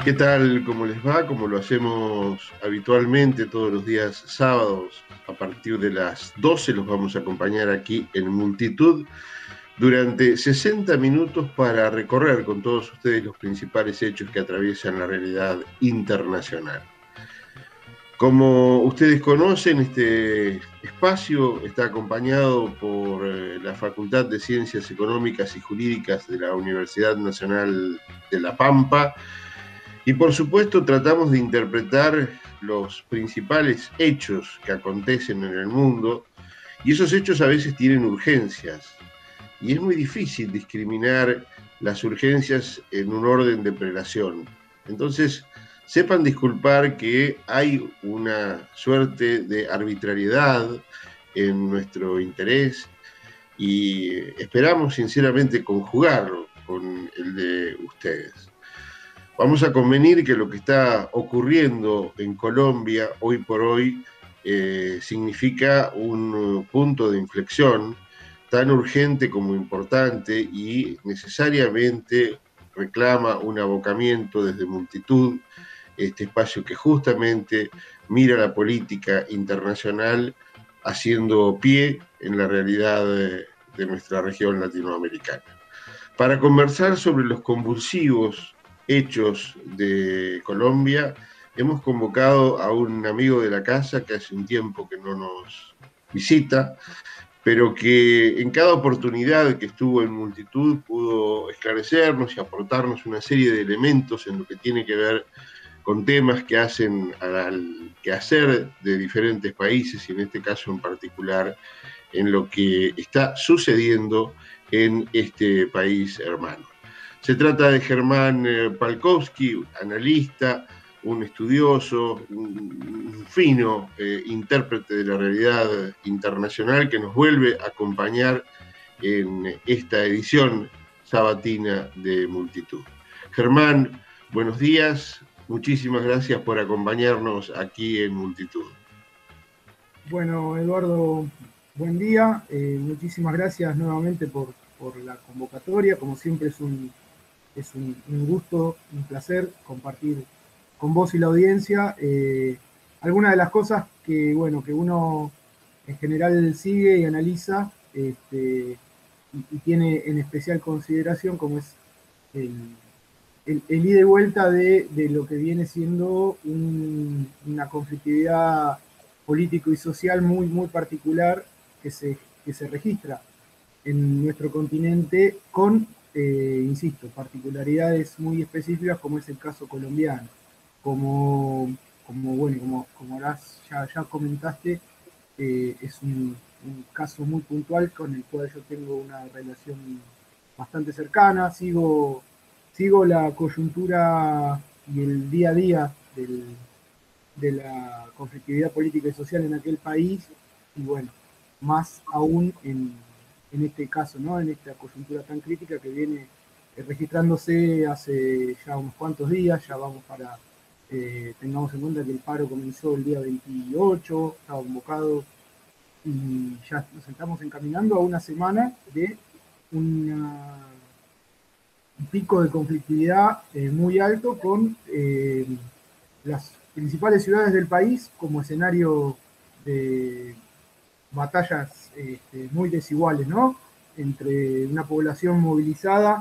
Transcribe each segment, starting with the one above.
¿Qué tal? ¿Cómo les va? Como lo hacemos habitualmente todos los días sábados a partir de las 12 los vamos a acompañar aquí en Multitud durante 60 minutos para recorrer con todos ustedes los principales hechos que atraviesan la realidad internacional. Como ustedes conocen, este espacio está acompañado por la Facultad de Ciencias Económicas y Jurídicas de la Universidad Nacional de La Pampa. Y por supuesto tratamos de interpretar los principales hechos que acontecen en el mundo, y esos hechos a veces tienen urgencias, y es muy difícil discriminar las urgencias en un orden de prelación. Entonces, sepan disculpar que hay una suerte de arbitrariedad en nuestro interés y esperamos sinceramente conjugarlo con el de ustedes. Vamos a convenir que lo que está ocurriendo en Colombia hoy por hoy significa un punto de inflexión tan urgente como importante y necesariamente reclama un abocamiento desde Multitud, este espacio que justamente mira la política internacional haciendo pie en la realidad de nuestra región latinoamericana. Para conversar sobre los convulsivos hechos de Colombia, hemos convocado a un amigo de la casa que hace un tiempo que no nos visita, pero que en cada oportunidad que estuvo en Multitud pudo esclarecernos y aportarnos una serie de elementos en lo que tiene que ver con temas que hacen al quehacer de diferentes países y en este caso en particular en lo que está sucediendo en este país hermano. Se trata de Germán Palkowski, analista, un estudioso, un fino intérprete de la realidad internacional que nos vuelve a acompañar en esta edición sabatina de Multitud. Germán, buenos días, muchísimas gracias por acompañarnos aquí en Multitud. Bueno, Eduardo, buen día. Muchísimas gracias nuevamente por la convocatoria. Como siempre es un gusto, un placer compartir con vos y la audiencia algunas de las cosas que uno en general sigue y analiza y tiene en especial consideración, como es el ida y vuelta de lo que viene siendo una conflictividad político y social muy particular que se registra en nuestro continente con, insisto, particularidades muy específicas como es el caso colombiano. Como ya comentaste, es un caso muy puntual con el cual yo tengo una relación bastante cercana, sigo la coyuntura y el día a día de la conflictividad política y social en aquel país, y bueno, más aún en este caso, ¿no? En esta coyuntura tan crítica que viene registrándose hace ya unos cuantos días, ya vamos para, tengamos en cuenta que el paro comenzó el día 28, estaba convocado, y ya nos estamos encaminando a una semana de un pico de conflictividad muy alto con las principales ciudades del país como escenario de batallas muy desiguales, ¿no? Entre una población movilizada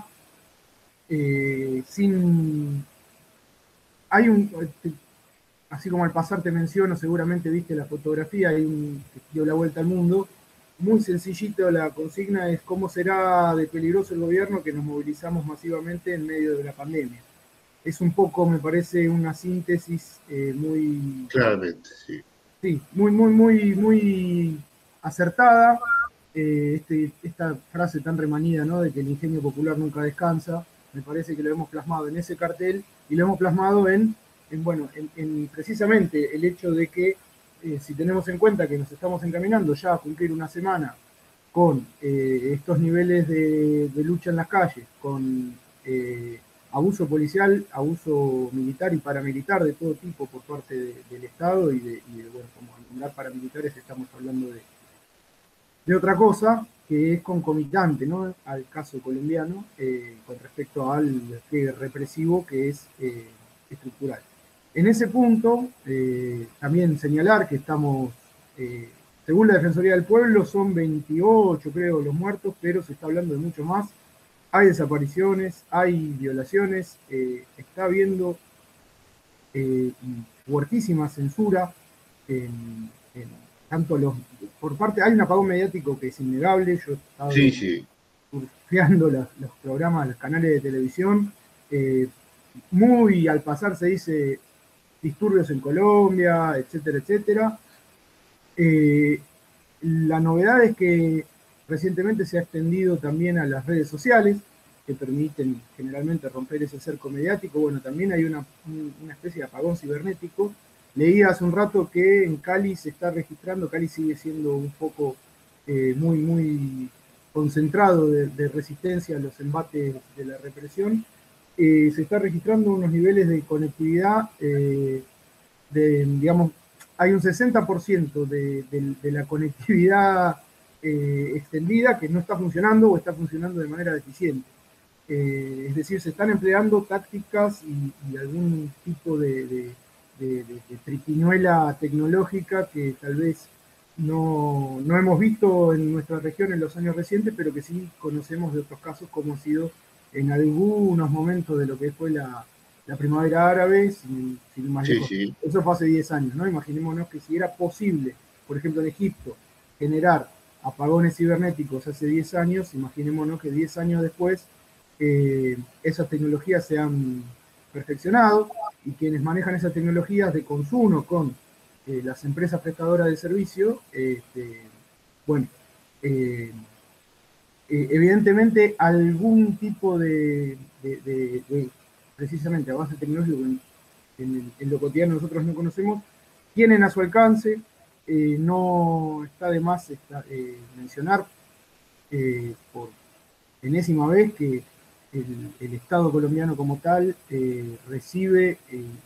sin... Hay así como al pasar te menciono, seguramente viste la fotografía, hay que dio la vuelta al mundo. Muy sencillito la consigna es cómo será de peligroso el gobierno que nos movilizamos masivamente en medio de la pandemia. Es un poco, me parece, una síntesis muy... Claramente, sí. Sí, muy acertada. Esta frase tan remanida, ¿no? De que el ingenio popular nunca descansa, me parece que lo hemos plasmado en ese cartel y lo hemos plasmado en precisamente el hecho de que si tenemos en cuenta que nos estamos encaminando ya a cumplir una semana con estos niveles de lucha en las calles, con abuso policial, abuso militar y paramilitar de todo tipo por parte del Estado y bueno, como al nombrar paramilitares estamos hablando de otra cosa que es concomitante, ¿no? Al caso colombiano con respecto al represivo que es estructural. En ese punto, también señalar que estamos, según la Defensoría del Pueblo, son 28, creo, los muertos, pero se está hablando de mucho más. Hay desapariciones, hay violaciones, está habiendo fuertísima censura en tanto por parte, hay un apagón mediático que es innegable. Yo he estado Sí, sí. surfeando los programas, los canales de televisión, muy al pasar se dice disturbios en Colombia, etcétera, etcétera. La novedad es que recientemente se ha extendido también a las redes sociales, que permiten generalmente romper ese cerco mediático. Bueno, también hay una especie de apagón cibernético. Leí hace un rato que en Cali se está registrando, Cali sigue siendo un poco muy, muy concentrado de resistencia a los embates de la represión. Se está registrando unos niveles de conectividad digamos, hay un 60% de la conectividad extendida que no está funcionando o está funcionando de manera deficiente. Es decir, se están empleando tácticas y algún tipo de triquiñuela tecnológica que tal vez no hemos visto en nuestra región en los años recientes, pero que sí conocemos de otros casos, como ha sido en algunos momentos de lo que fue la primavera árabe, sin más Sí, lejos. sí. Eso fue hace 10 años, ¿no? Imaginémonos que si era posible, por ejemplo, en Egipto, generar apagones cibernéticos hace 10 años, imaginémonos que 10 años después esas tecnologías se han perfeccionado y quienes manejan esas tecnologías de consumo con las empresas prestadoras de servicio, bueno, eh, evidentemente algún tipo precisamente avance tecnológico en lo cotidiano nosotros no conocemos, tienen a su alcance. No está de más mencionar por enésima vez que el Estado colombiano como tal recibe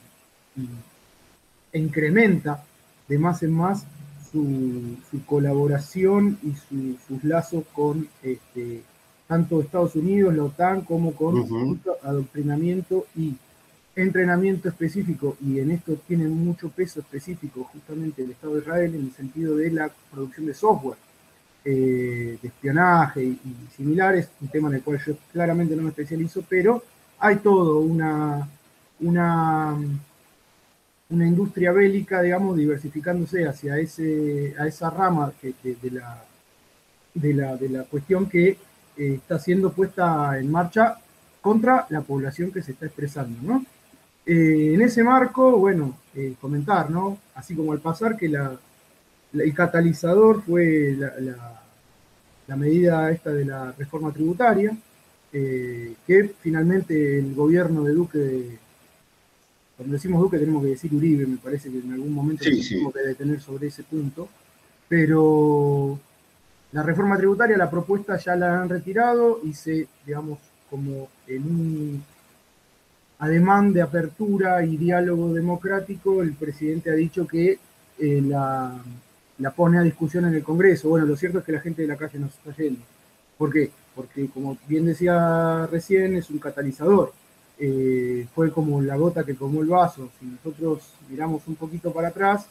e incrementa de más en más su colaboración y sus lazos con tanto Estados Unidos, la OTAN, como con adoctrinamiento y entrenamiento específico, y en esto tiene mucho peso específico justamente el Estado de Israel en el sentido de la producción de software, de espionaje y similares, un tema en el cual yo claramente no me especializo, pero hay todo una industria bélica, digamos, diversificándose hacia a esa rama de la cuestión que está siendo puesta en marcha contra la población que se está expresando, ¿no? En ese marco, bueno, comentar, ¿no? Así como al pasar que el catalizador fue la medida esta de la reforma tributaria, que finalmente el gobierno de Duque, cuando decimos Duque tenemos que decir Uribe, me parece que en algún momento Sí, nos sí. tenemos que detener sobre ese punto, pero la reforma tributaria, la propuesta ya la han retirado y digamos, como en un ademán de apertura y diálogo democrático, el presidente ha dicho que la pone a discusión en el Congreso. Bueno, lo cierto es que la gente de la calle nos está yendo. ¿Por qué? Porque, como bien decía recién, es un catalizador. Fue como la gota que colmó el vaso. Si nosotros miramos un poquito para atrás,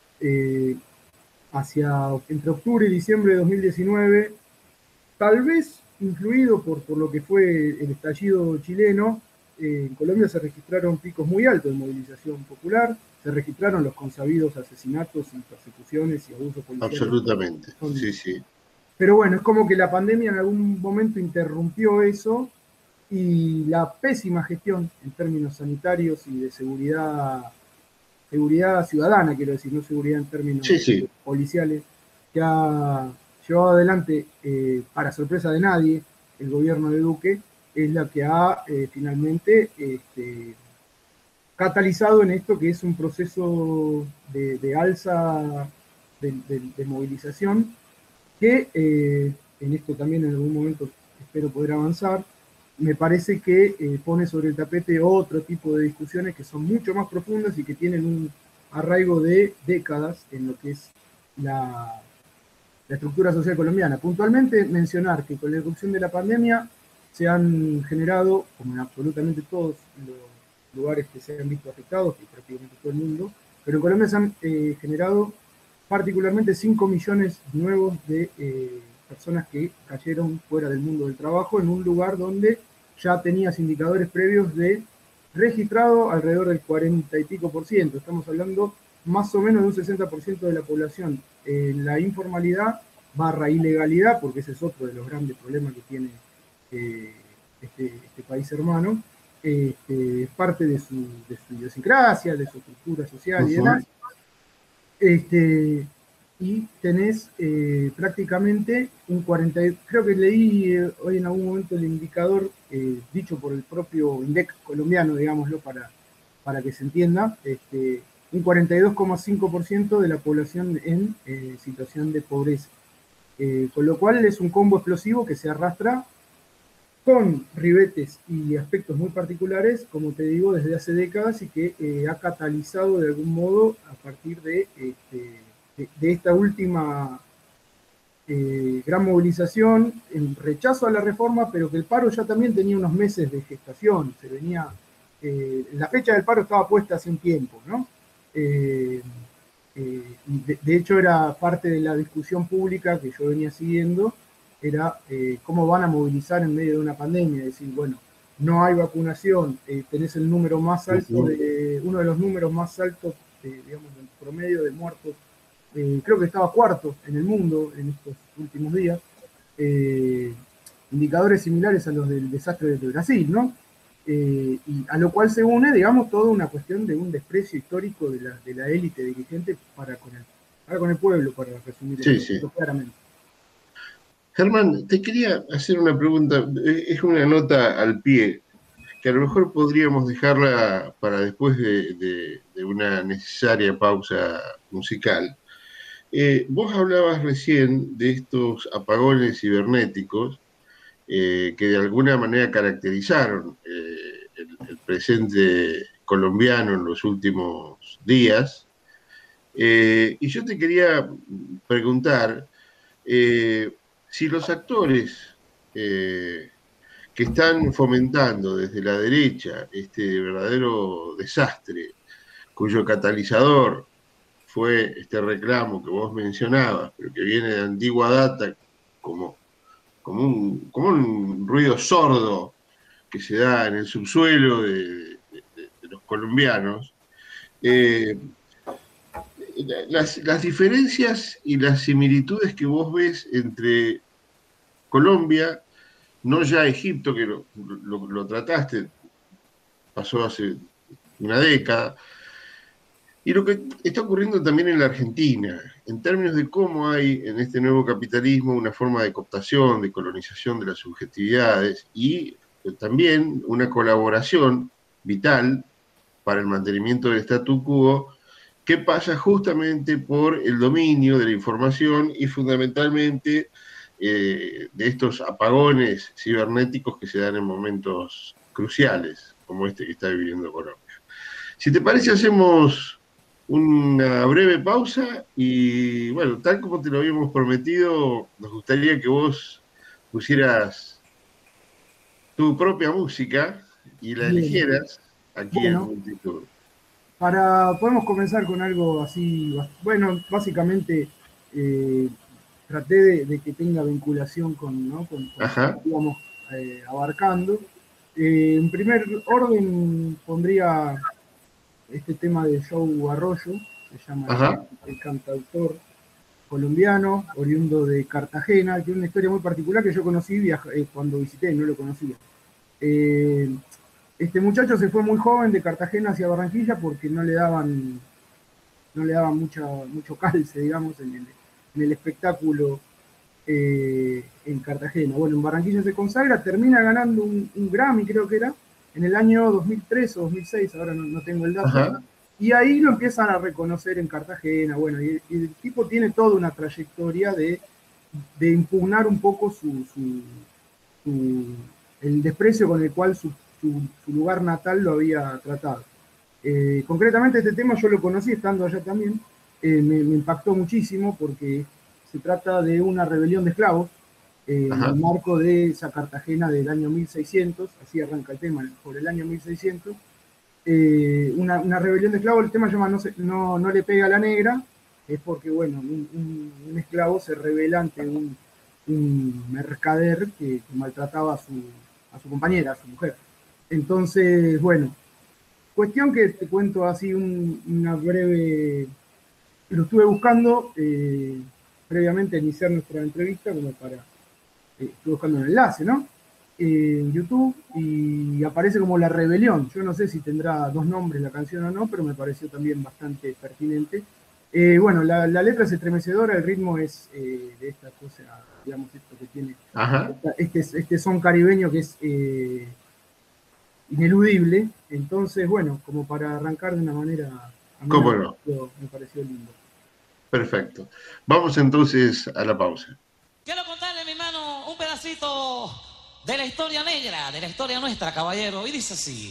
entre octubre y diciembre de 2019, tal vez influido por lo que fue el estallido chileno, en Colombia se registraron picos muy altos de movilización popular, se registraron los consabidos asesinatos y persecuciones y abusos policiales. Absolutamente. Sí, sí. Pero bueno, es como que la pandemia en algún momento interrumpió eso, y la pésima gestión en términos sanitarios y de seguridad ciudadana, quiero decir, no seguridad en términos Sí, sí. policiales, que ha llevado adelante, para sorpresa de nadie, el gobierno de Duque, es la que ha finalmente catalizado en esto que es un proceso de alza de movilización, que en esto también en algún momento espero poder avanzar. Me parece que pone sobre el tapete otro tipo de discusiones que son mucho más profundas y que tienen un arraigo de décadas en lo que es la estructura social colombiana. Puntualmente mencionar que con la irrupción de la pandemia se han generado, como en absolutamente todos lugares que se han visto afectados, y prácticamente todo el mundo, pero en Colombia se han generado particularmente 5 millones nuevos de personas que cayeron fuera del mundo del trabajo en un lugar donde ya tenías indicadores previos de registrado alrededor del 40 y pico por ciento. Estamos hablando más o menos de un 60% de la población en la informalidad barra ilegalidad, porque ese es otro de los grandes problemas que tiene este país hermano. Es parte de su idiosincrasia, de su cultura social y demás. Y tenés prácticamente un 40, creo que leí hoy en algún momento el indicador dicho por el propio INDEC colombiano, digámoslo, para que se entienda, un 42,5% de la población en situación de pobreza. Con lo cual es un combo explosivo que se arrastra con ribetes y aspectos muy particulares, como te digo, desde hace décadas y que ha catalizado de algún modo a partir de esta última gran movilización en rechazo a la reforma, pero que el paro ya también tenía unos meses de gestación, se venía, la fecha del paro estaba puesta hace un tiempo, ¿no? De hecho era parte de la discusión pública que yo venía siguiendo, era cómo van a movilizar en medio de una pandemia, es decir, bueno, no hay vacunación, tenés el número más alto, uno de los números más altos, digamos, en promedio de muertos, creo que estaba cuarto en el mundo en estos últimos días, indicadores similares a los del desastre de Brasil, ¿no? Y a lo cual se une, digamos, toda una cuestión de un desprecio histórico de la élite dirigente para con el pueblo, para resumir esto claramente. Germán, te quería hacer una pregunta, es una nota al pie, que a lo mejor podríamos dejarla para después de una necesaria pausa musical. Vos hablabas recién de estos apagones cibernéticos que de alguna manera caracterizaron el presente colombiano en los últimos días. Y yo te quería preguntar si los actores que están fomentando desde la derecha este verdadero desastre, cuyo catalizador fue este reclamo que vos mencionabas, pero que viene de antigua data como un ruido sordo que se da en el subsuelo de los colombianos, las diferencias y las similitudes que vos ves entre Colombia, no ya Egipto, que lo trataste, pasó hace una década, y lo que está ocurriendo también en la Argentina, en términos de cómo hay en este nuevo capitalismo una forma de cooptación, de colonización de las subjetividades y también una colaboración vital para el mantenimiento del statu quo que pasa justamente por el dominio de la información y fundamentalmente de estos apagones cibernéticos que se dan en momentos cruciales, como este que está viviendo Colombia. Si te parece, hacemos una breve pausa y, bueno, tal como te lo habíamos prometido, nos gustaría que vos pusieras tu propia música y la eligieras aquí en Multitud. Podemos comenzar con algo así, bueno, básicamente traté de que tenga vinculación con, ¿no? con lo que íbamos abarcando. En primer orden pondría este tema de Joe Arroyo, se llama el cantautor colombiano, oriundo de Cartagena, que tiene una historia muy particular que yo conocí cuando visité, no lo conocía. Este muchacho se fue muy joven de Cartagena hacia Barranquilla porque no le daban mucho calce, digamos, en el espectáculo en Cartagena. Bueno, en Barranquilla se consagra, termina ganando un Grammy, creo que era, en el año 2003 o 2006, ahora no tengo el dato, y ahí lo empiezan a reconocer en Cartagena. Bueno, y el tipo tiene toda una trayectoria de impugnar un poco el desprecio con el cual su lugar natal lo había tratado. Concretamente este tema yo lo conocí estando allá también, me impactó muchísimo porque se trata de una rebelión de esclavos en el marco de esa Cartagena del año 1600, así arranca el tema, por el año 1600, una rebelión de esclavos. El tema se llama no le pega a la negra, es porque, bueno, un esclavo se rebela ante un mercader que maltrataba a su compañera, a su mujer. Entonces, bueno, cuestión que te cuento así una breve... Lo estuve buscando previamente a iniciar nuestra entrevista, como para... estuve buscando un enlace, ¿no? En YouTube, y aparece como La Rebelión. Yo no sé si tendrá 2 nombres la canción o no, pero me pareció también bastante pertinente. Bueno, la letra es estremecedora, el ritmo es de esta cosa, digamos, esto que tiene, este son caribeño que es ineludible. Entonces, bueno, como para arrancar de una manera... ¿Cómo no? Me pareció lindo. Perfecto. Vamos entonces a la pausa. Quiero contarle, mi hermano, un pedacito de la historia negra, de la historia nuestra, caballero, y dice así.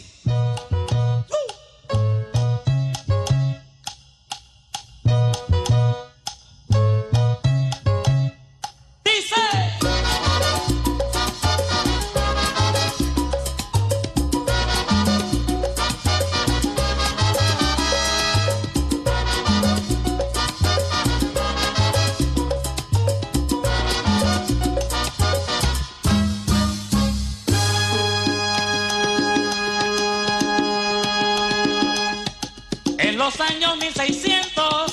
En los años 1600,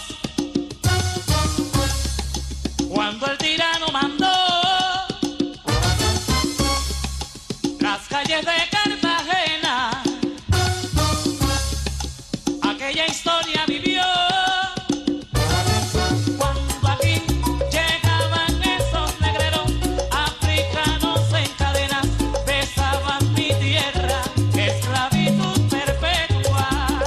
cuando el tirano mandó las calles de Cartagena, aquella historia vivió. Cuando aquí llegaban esos negreros africanos en cadenas, besaban mi tierra, esclavitud perpetua.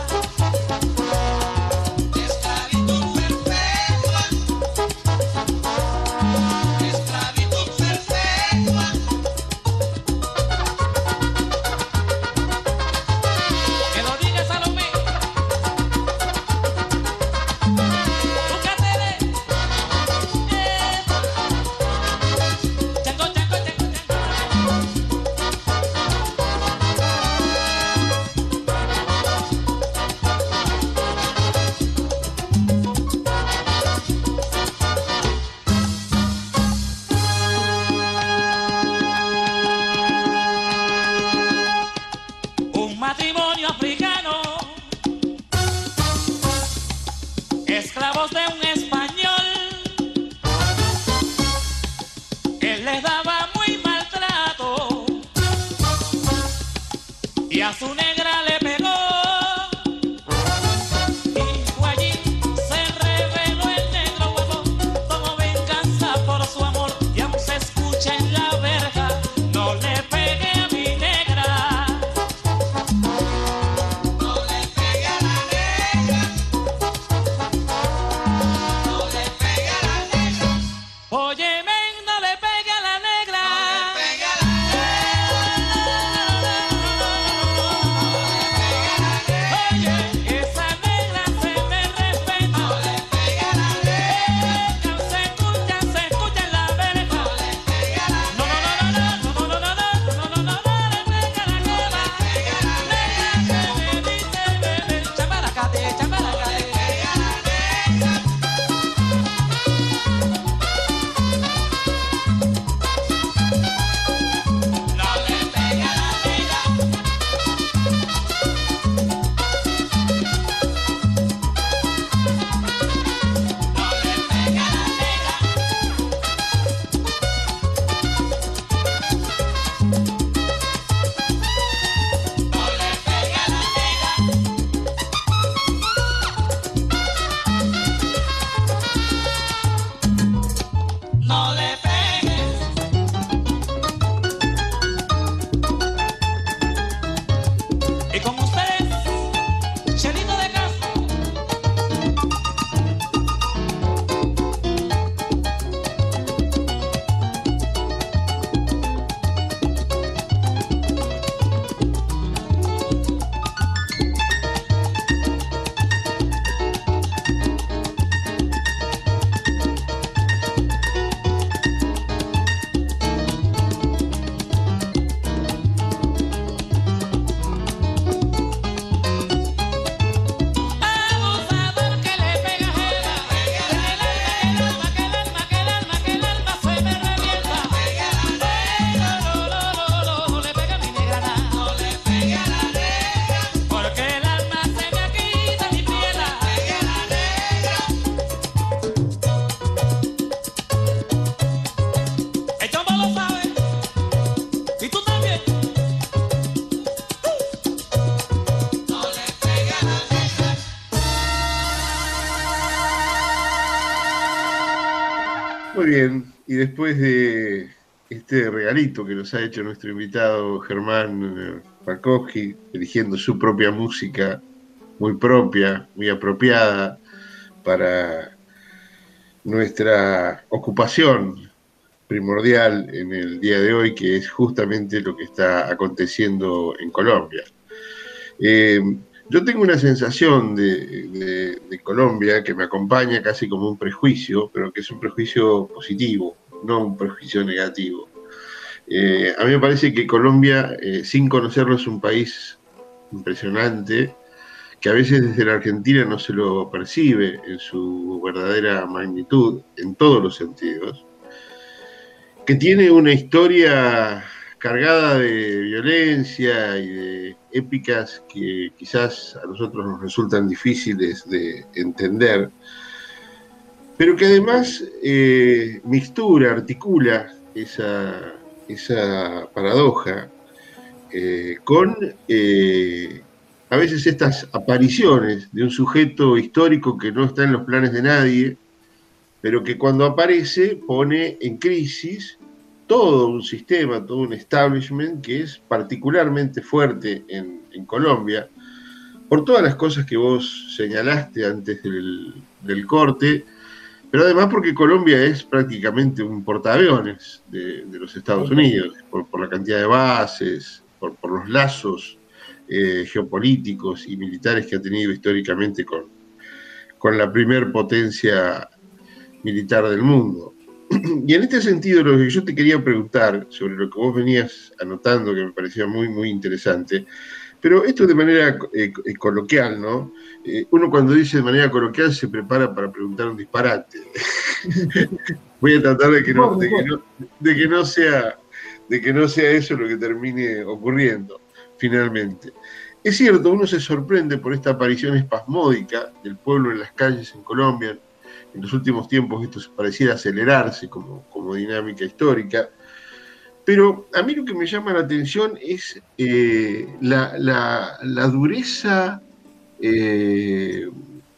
Un matrimonio africano, esclavos de un español, él les daba muy maltrato y a su negra le pegó. Y fue allí, se reveló el negro huevo, como venganza por su amor, y aún se escucha en la verja: no le pegué a mi negra. Muy bien, y después de este regalito que nos ha hecho nuestro invitado Germán Markowski, eligiendo su propia música, muy propia, muy apropiada para nuestra ocupación primordial en el día de hoy, que es justamente lo que está aconteciendo en Colombia. Eh, yo tengo una sensación de Colombia que me acompaña casi como un prejuicio, pero que es un prejuicio positivo, no un prejuicio negativo. A mí me parece que Colombia, sin conocerlo, es un país impresionante, que a veces desde la Argentina no se lo percibe en su verdadera magnitud, en todos los sentidos, que tiene una historia cargada de violencia y de épicas que quizás a nosotros nos resultan difíciles de entender, pero que además mixtura, articula esa paradoja con a veces estas apariciones de un sujeto histórico que no está en los planes de nadie, pero que cuando aparece pone en crisis todo un sistema, todo un establishment que es particularmente fuerte en Colombia, por todas las cosas que vos señalaste antes del corte, pero además porque Colombia es prácticamente un portaaviones de los Estados Unidos, por la cantidad de bases, por los lazos geopolíticos y militares que ha tenido históricamente con la primer potencia militar del mundo. Y en este sentido, lo que yo te quería preguntar sobre lo que vos venías anotando, que me parecía muy, muy interesante, pero esto de manera coloquial, ¿no? Uno cuando dice de manera coloquial se prepara para preguntar un disparate. Voy a tratar de que no sea eso lo que termine ocurriendo, finalmente. Es cierto, uno se sorprende por esta aparición espasmódica del pueblo en las calles en Colombia. En los últimos tiempos esto pareciera acelerarse como dinámica histórica, pero a mí lo que me llama la atención es la dureza de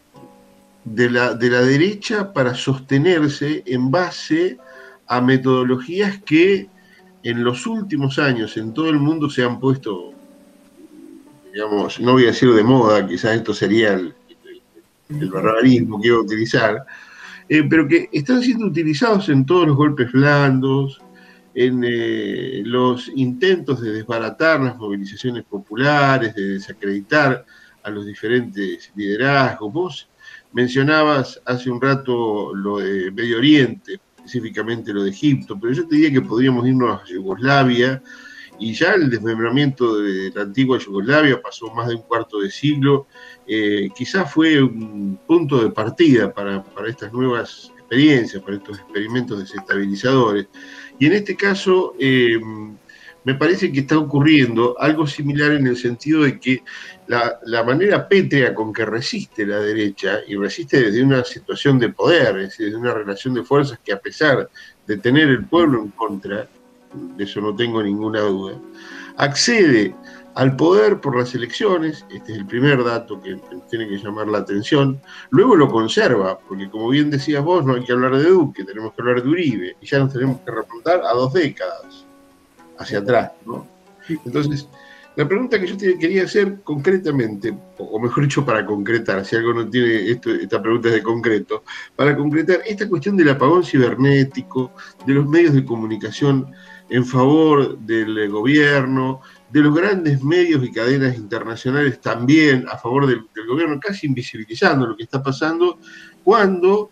la derecha para sostenerse en base a metodologías que en los últimos años en todo el mundo se han puesto, digamos, no voy a decir de moda, quizás esto sería el barbarismo que iba a utilizar, pero que están siendo utilizados en todos los golpes blandos, en los intentos de desbaratar las movilizaciones populares, de desacreditar a los diferentes liderazgos. Vos mencionabas hace un rato lo de Medio Oriente, específicamente lo de Egipto, pero yo te diría que podríamos irnos a Yugoslavia, y ya el desmembramiento de la antigua Yugoslavia pasó más de un cuarto de siglo, quizás fue un punto de partida para estas nuevas experiencias, para estos experimentos desestabilizadores. Y en este caso, me parece que está ocurriendo algo similar en el sentido de que la manera pétrea con que resiste la derecha, y resiste desde una situación de poder, es decir, desde una relación de fuerzas que a pesar de tener el pueblo en contra, de eso no tengo ninguna duda, accede al poder por las elecciones, este es el primer dato que tiene que llamar la atención, luego lo conserva, porque como bien decías vos, no hay que hablar de Duque, tenemos que hablar de Uribe, y ya nos tenemos que remontar a 2 décadas hacia atrás, ¿no? Entonces, la pregunta que yo te quería hacer concretamente, o mejor dicho, para concretar, si algo no tiene esta pregunta es de concreto, para concretar esta cuestión del apagón cibernético, de los medios de comunicación en favor del gobierno, de los grandes medios y cadenas internacionales también a favor del gobierno, casi invisibilizando lo que está pasando, cuando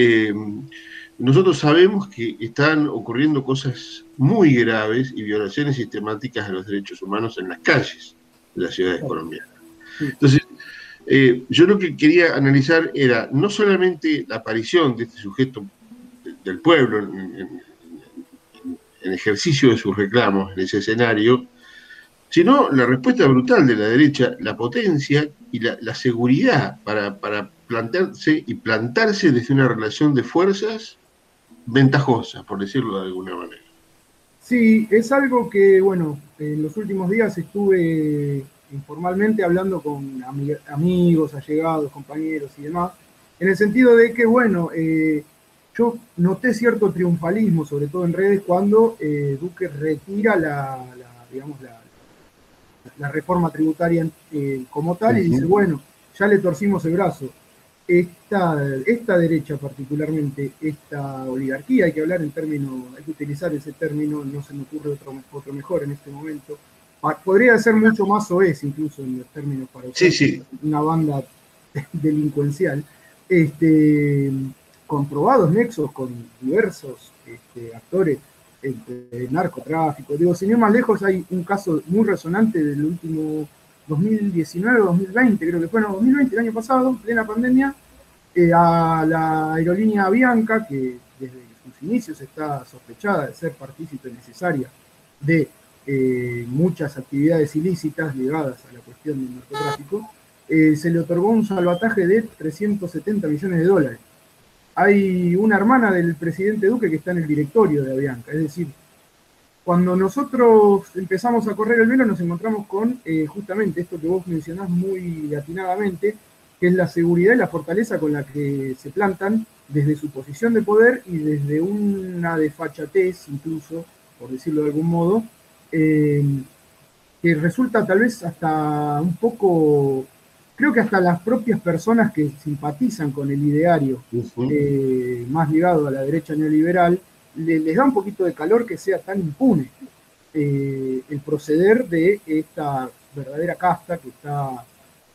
nosotros sabemos que están ocurriendo cosas muy graves y violaciones sistemáticas a los derechos humanos en las calles de las ciudades colombianas. Entonces, yo lo que quería analizar era no solamente la aparición de este sujeto del pueblo en ejercicio de sus reclamos en ese escenario, sino la respuesta brutal de la derecha, la potencia y la seguridad para plantarse desde una relación de fuerzas ventajosa, por decirlo de alguna manera. Sí, es algo que, bueno, en los últimos días estuve informalmente hablando con amigos, allegados, compañeros y demás, en el sentido de que, bueno, yo noté cierto triunfalismo, sobre todo en redes, cuando Duque retira digamos, la reforma tributaria como tal y dice, bueno, ya le torcimos el brazo. Esta derecha particularmente, esta oligarquía, hay que hablar en términos, hay que utilizar ese término, no se me ocurre otro mejor en este momento. Podría ser mucho más soez incluso en los términos para usar una banda delincuencial, con probados nexos con diversos actores de narcotráfico. Digo, sin ir más lejos, hay un caso muy resonante del último 2019 o 2020, creo que fue, no, 2020, el año pasado, en plena pandemia, a la aerolínea Avianca, que desde sus inicios está sospechada de ser partícipe necesaria de muchas actividades ilícitas ligadas a la cuestión del narcotráfico, se le otorgó un salvataje de 370 millones de dólares. Hay una hermana del presidente Duque que está en el directorio de Avianca, es decir, cuando nosotros empezamos a correr el velo nos encontramos con justamente esto que vos mencionás muy atinadamente, que es la seguridad y la fortaleza con la que se plantan desde su posición de poder y desde una desfachatez, incluso, por decirlo de algún modo, que resulta tal vez hasta un poco, creo que hasta las propias personas que simpatizan con el ideario más ligado a la derecha neoliberal, les da un poquito de calor que sea tan impune el proceder de esta verdadera casta que está,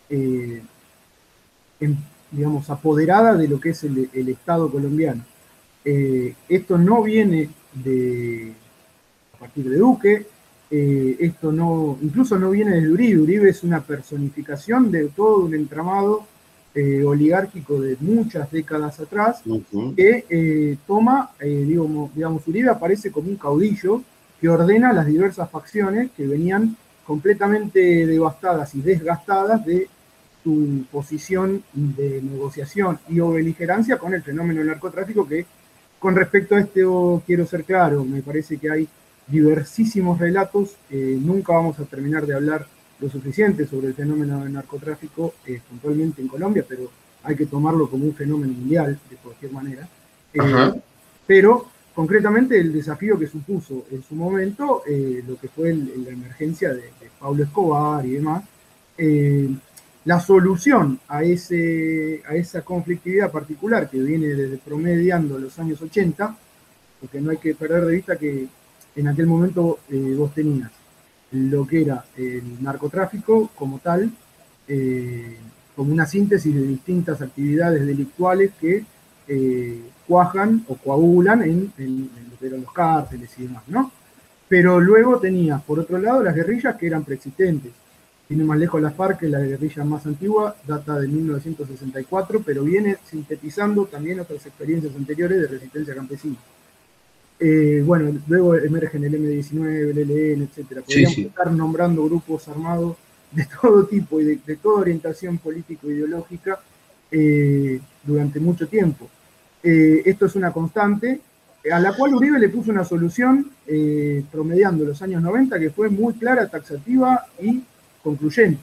digamos, apoderada de lo que es el Estado colombiano. Esto no viene a partir de Duque, esto incluso no viene desde Uribe. Uribe es una personificación de todo un entramado oligárquico de muchas décadas atrás, que toma, digamos, Uribe aparece como un caudillo que ordena las diversas facciones que venían completamente devastadas y desgastadas de su posición de negociación y o beligerancia con el fenómeno del narcotráfico, que con respecto a quiero ser claro, me parece que hay diversísimos relatos, nunca vamos a terminar de hablar lo suficiente sobre el fenómeno del narcotráfico puntualmente en Colombia, pero hay que tomarlo como un fenómeno mundial de cualquier manera. Pero concretamente el desafío que supuso en su momento lo que fue la emergencia de Pablo Escobar y demás, la solución a esa conflictividad particular que viene desde promediando los años 80, porque no hay que perder de vista que en aquel momento vos tenías lo que era el narcotráfico como tal, como una síntesis de distintas actividades delictuales que cuajan o coagulan en lo que eran los cárteles y demás, ¿no? Pero luego tenías, por otro lado, las guerrillas que eran preexistentes. Tiene más lejos la FARC, que es la guerrilla más antigua, data de 1964, pero viene sintetizando también otras experiencias anteriores de resistencia campesina. Bueno, luego emergen el M-19, el ELN, etc. Podríamos estar nombrando grupos armados de todo tipo y de toda orientación político-ideológica durante mucho tiempo. Esto es una constante a la cual Uribe le puso una solución promediando los años 90 que fue muy clara, taxativa y concluyente.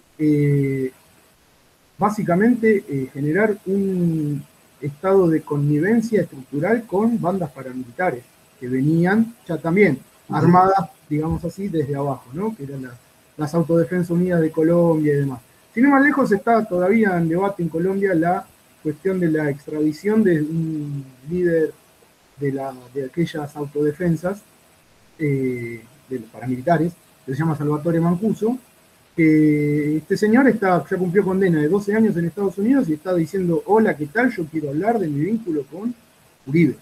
Básicamente generar un estado de connivencia estructural con bandas paramilitares que venían ya también armadas, digamos así, desde abajo, ¿no? Que eran las Autodefensas Unidas de Colombia y demás. Sin ir más lejos, está todavía en debate en Colombia la cuestión de la extradición de un líder de aquellas autodefensas de los paramilitares, que se llama Salvatore Mancuso, que este señor ya cumplió condena de 12 años en Estados Unidos y está diciendo, hola, ¿qué tal? Yo quiero hablar de mi vínculo con Uribe.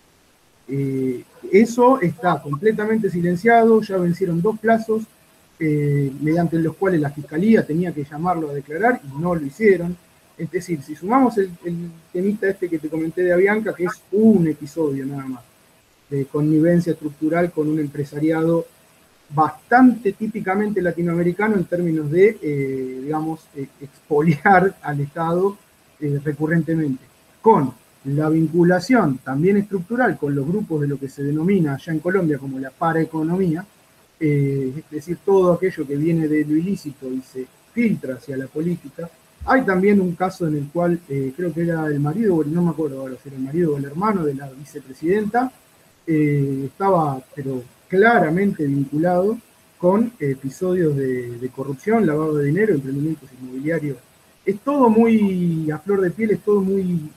Eso está completamente silenciado, ya vencieron 2 plazos mediante los cuales la Fiscalía tenía que llamarlo a declarar y no lo hicieron. Es decir, si sumamos el temita que te comenté de Avianca, que es un episodio nada más, de connivencia estructural con un empresariado bastante típicamente latinoamericano en términos de, digamos, expoliar al Estado recurrentemente, con la vinculación también estructural con los grupos de lo que se denomina allá en Colombia como la paraeconomía, es decir, todo aquello que viene de lo ilícito y se filtra hacia la política, Hay también un caso en el cual creo que era el marido, no me acuerdo ahora si era el marido o el hermano de la vicepresidenta, estaba pero claramente vinculado con episodios de corrupción, lavado de dinero, emprendimientos inmobiliarios. Es todo muy a flor de piel, es todo muy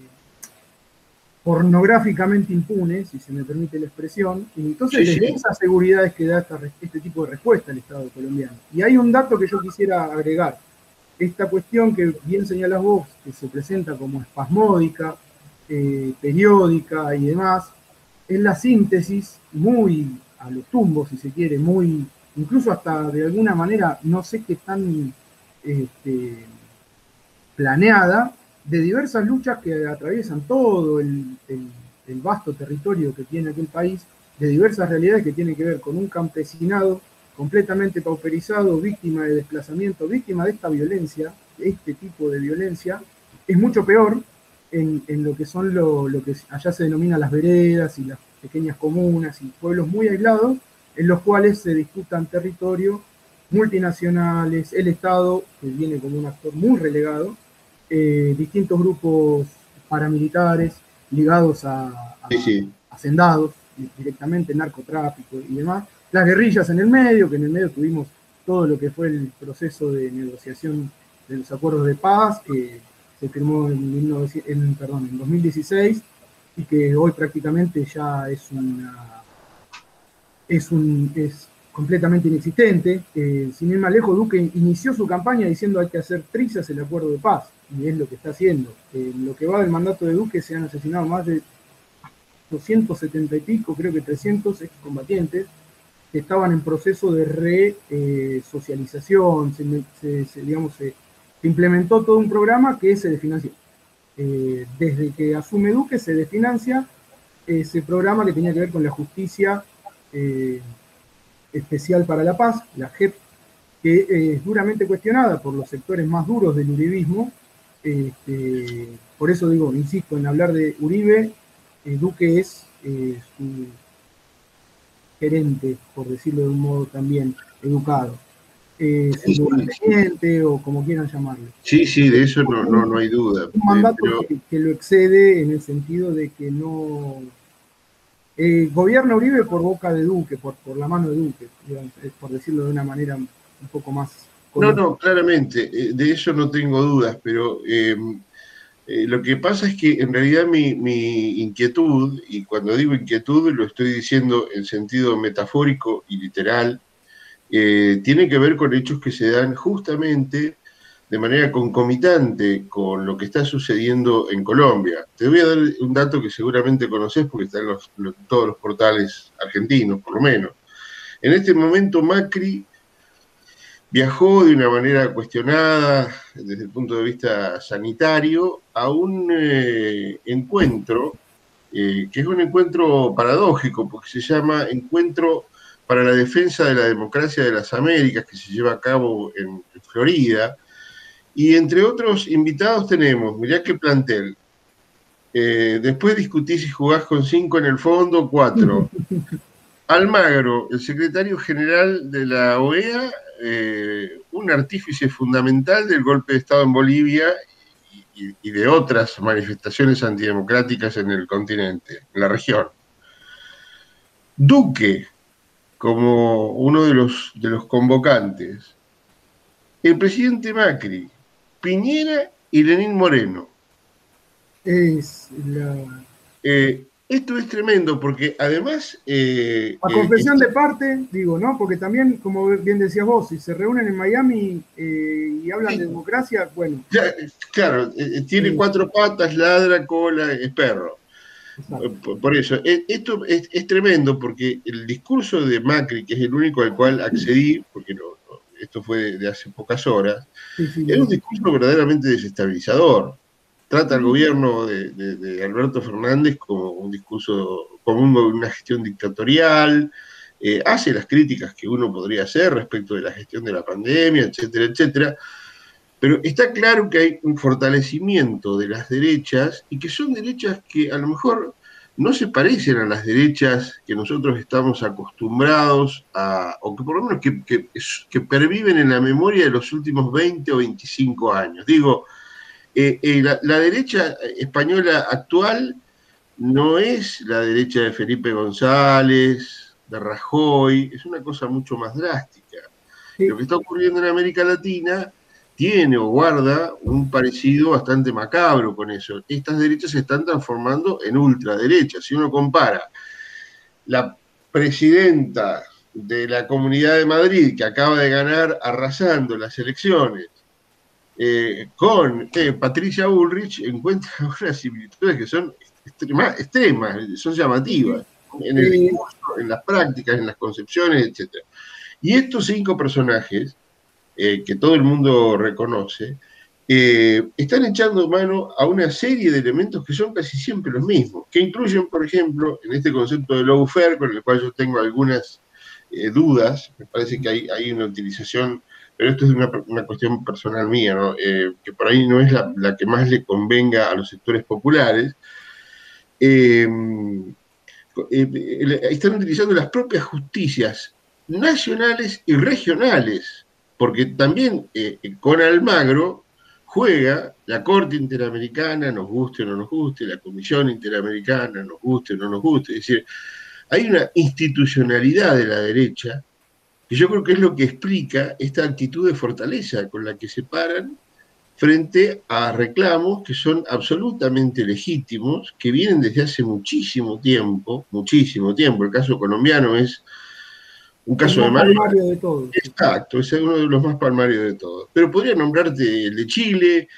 pornográficamente impune, si se me permite la expresión, y entonces Sí, desde sí. esa seguridad es que da este tipo de respuesta al Estado colombiano. Y hay un dato que yo quisiera agregar. Esta cuestión que bien señalas vos, que se presenta como espasmódica, periódica y demás, es la síntesis muy a los tumbos, si se quiere, muy, incluso hasta de alguna manera, no sé qué tan planeada, de diversas luchas que atraviesan todo el vasto territorio que tiene aquel país, de diversas realidades que tienen que ver con un campesinado completamente pauperizado, víctima de desplazamiento, víctima de esta violencia, de este tipo de violencia, es mucho peor en lo que son lo que allá se denomina las veredas y las pequeñas comunas y pueblos muy aislados, en los cuales se disputan territorio, multinacionales, el Estado, que viene como un actor muy relegado, distintos grupos paramilitares ligados Sí, sí. hacendados, directamente narcotráfico y demás, las guerrillas en el medio, que en el medio tuvimos todo lo que fue el proceso de negociación de los acuerdos de paz, que se firmó en 2016 y que hoy prácticamente ya es completamente inexistente. Sin ir más lejos, Duque inició su campaña diciendo hay que hacer trizas el acuerdo de paz, y es lo que está haciendo. En lo que va del mandato de Duque se han asesinado más de 270 y pico, creo que 300 excombatientes que estaban en proceso de resocialización, se implementó todo un programa que se desfinanció. Desde que asume Duque se desfinancia ese programa que tenía que ver con la justicia especial para la paz, la JEP, que es duramente cuestionada por los sectores más duros del uribismo. Por eso digo, insisto, en hablar de Uribe, Duque es su gerente, por decirlo de un modo también educado, su lugarteniente o como quieran llamarlo. Sí, sí, de eso no hay duda. Un mandato Pero que lo excede en el sentido de que no gobierna Uribe por boca de Duque, por la mano de Duque, digamos, por decirlo de una manera un poco más conocida. no, claramente, de eso no tengo dudas, pero lo que pasa es que en realidad mi inquietud, y cuando digo inquietud lo estoy diciendo en sentido metafórico y literal, tiene que ver con hechos que se dan justamente de manera concomitante con lo que está sucediendo en Colombia. Te voy a dar un dato que seguramente conoces porque está en todos los portales argentinos, por lo menos. En este momento Macri viajó de una manera cuestionada desde el punto de vista sanitario a un encuentro, que es un encuentro paradójico, porque se llama Encuentro para la Defensa de la Democracia de las Américas, que se lleva a cabo en Florida. Y entre otros invitados tenemos, mirá qué plantel. Después discutí si jugás con 5 en el fondo, 4. Almagro, el secretario general de la OEA, un artífice fundamental del golpe de Estado en Bolivia y de otras manifestaciones antidemocráticas en el continente, en la región. Duque, como uno de los convocantes. El presidente Macri, Piñera y Lenín Moreno. Esto es tremendo porque además... a confesión de parte, digo, ¿no? Porque también, como bien decías vos, si se reúnen en Miami y hablan de democracia, bueno. Claro, tiene 4 patas, ladra, cola, es perro. Por eso, esto es tremendo porque el discurso de Macri, que es el único al cual accedí, porque esto fue de hace pocas horas, es un discurso verdaderamente desestabilizador. Trata al gobierno de Alberto Fernández como un discurso, como una gestión dictatorial, hace las críticas que uno podría hacer respecto de la gestión de la pandemia, etcétera, etcétera, pero está claro que hay un fortalecimiento de las derechas y que son derechas que a lo mejor no se parecen a las derechas que nosotros estamos acostumbrados a, o que por lo menos que perviven en la memoria de los últimos 20 o 25 años. Digo, la derecha española actual no es la derecha de Felipe González, de Rajoy, es una cosa mucho más drástica. Sí. Lo que está ocurriendo en América Latina tiene o guarda un parecido bastante macabro con eso. Estas derechas se están transformando en ultraderechas. Si uno compara la presidenta de la Comunidad de Madrid, que acaba de ganar arrasando las elecciones, con Patricia Bullrich, encuentra unas similitudes que son extremas, son llamativas, en el discurso, en las prácticas, en las concepciones, etc. Y estos 5 personajes, que todo el mundo reconoce, están echando mano a una serie de elementos que son casi siempre los mismos, que incluyen, por ejemplo, en este concepto de lawfare, con el cual yo tengo algunas dudas, me parece que hay una utilización, pero esto es una cuestión personal mía, ¿no? Que por ahí no es la que más le convenga a los sectores populares. Están utilizando las propias justicias nacionales y regionales, porque también con Almagro juega la Corte Interamericana, nos guste o no nos guste, la Comisión Interamericana, nos guste o no nos guste. Es decir, hay una institucionalidad de la derecha que yo creo que es lo que explica esta actitud de fortaleza con la que se paran frente a reclamos que son absolutamente legítimos, que vienen desde hace muchísimo tiempo. El caso colombiano es un caso de palmario de todos. Exacto, es uno de los más palmarios de todos. Pero podría nombrarte el de Chile,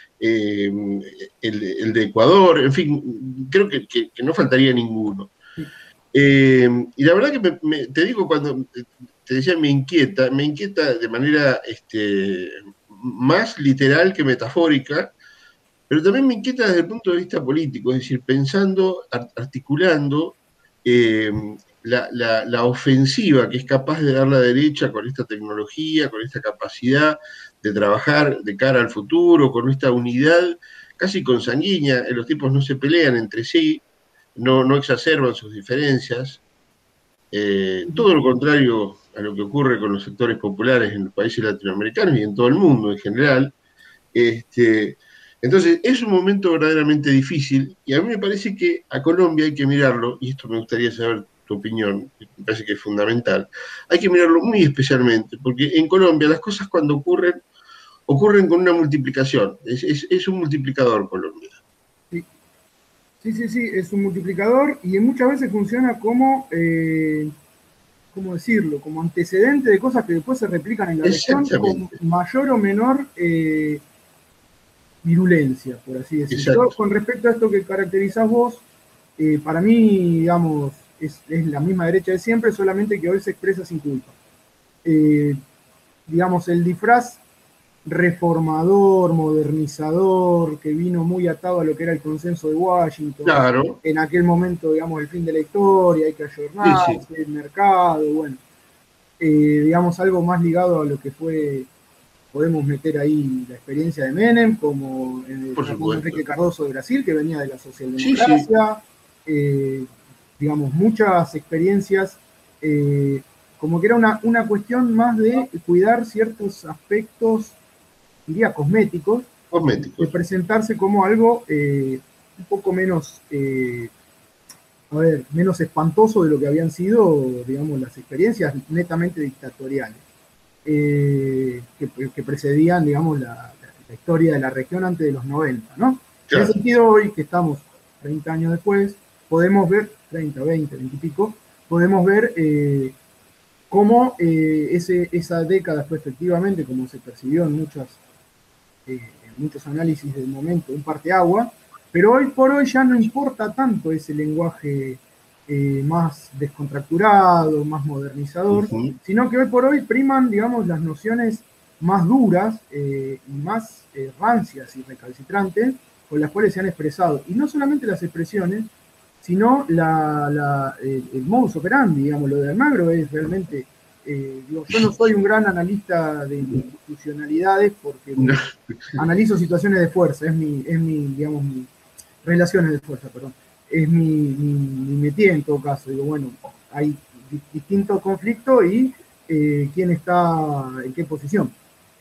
el de Ecuador, en fin, creo que no faltaría ninguno. Y la verdad que te digo, cuando te decía me inquieta de manera más literal que metafórica, pero también me inquieta desde el punto de vista político, es decir, pensando, articulando la ofensiva que es capaz de dar la derecha con esta tecnología, con esta capacidad de trabajar de cara al futuro, con esta unidad casi consanguínea. Los tipos no se pelean entre sí, no exacerban sus diferencias. Todo lo contrario a lo que ocurre con los sectores populares en los países latinoamericanos y en todo el mundo en general. Entonces, es un momento verdaderamente difícil, y a mí me parece que a Colombia hay que mirarlo, y esto me gustaría saber tu opinión, me parece que es fundamental, hay que mirarlo muy especialmente, porque en Colombia las cosas cuando ocurren con una multiplicación, es un multiplicador Colombia. Sí, es un multiplicador, y muchas veces funciona como, ¿cómo decirlo?, como antecedente de cosas que después se replican en la región con mayor o menor virulencia, por así decirlo. Con respecto a esto que caracterizás vos, para mí, digamos, es la misma derecha de siempre, solamente que hoy se expresa sin culpa. Digamos, el disfraz reformador, modernizador, que vino muy atado a lo que era el consenso de Washington. Claro. En aquel momento, digamos, el fin de la historia, hay que ayornarse, el mercado, bueno. Digamos, algo más ligado a lo que fue, podemos meter ahí la experiencia de Menem, como Enrique Cardoso de Brasil, que venía de la socialdemocracia. Digamos, muchas experiencias, como que era una cuestión más de cuidar ciertos aspectos, diría cosméticos, de presentarse como algo un poco menos, menos espantoso de lo que habían sido, digamos, las experiencias netamente dictatoriales, que precedían, digamos, la historia de la región antes de los 90, ¿no? Claro. En ese sentido, hoy que estamos 30 años después, podemos ver, 30, 20 y pico, podemos ver cómo esa década fue efectivamente, como se percibió en muchos análisis del momento, un parteagua, pero hoy por hoy ya no importa tanto ese lenguaje más descontracturado, más modernizador, sino que hoy por hoy priman, digamos, las nociones más duras y más rancias y recalcitrantes con las cuales se han expresado. Y no solamente las expresiones, sino el modus operandi, digamos, lo de Almagro es realmente, yo no soy un gran analista de institucionalidades porque analizo situaciones de fuerza, es mi relaciones de fuerza, perdón. es mi métier en todo caso. Digo, bueno, hay distintos conflictos y quién está en qué posición.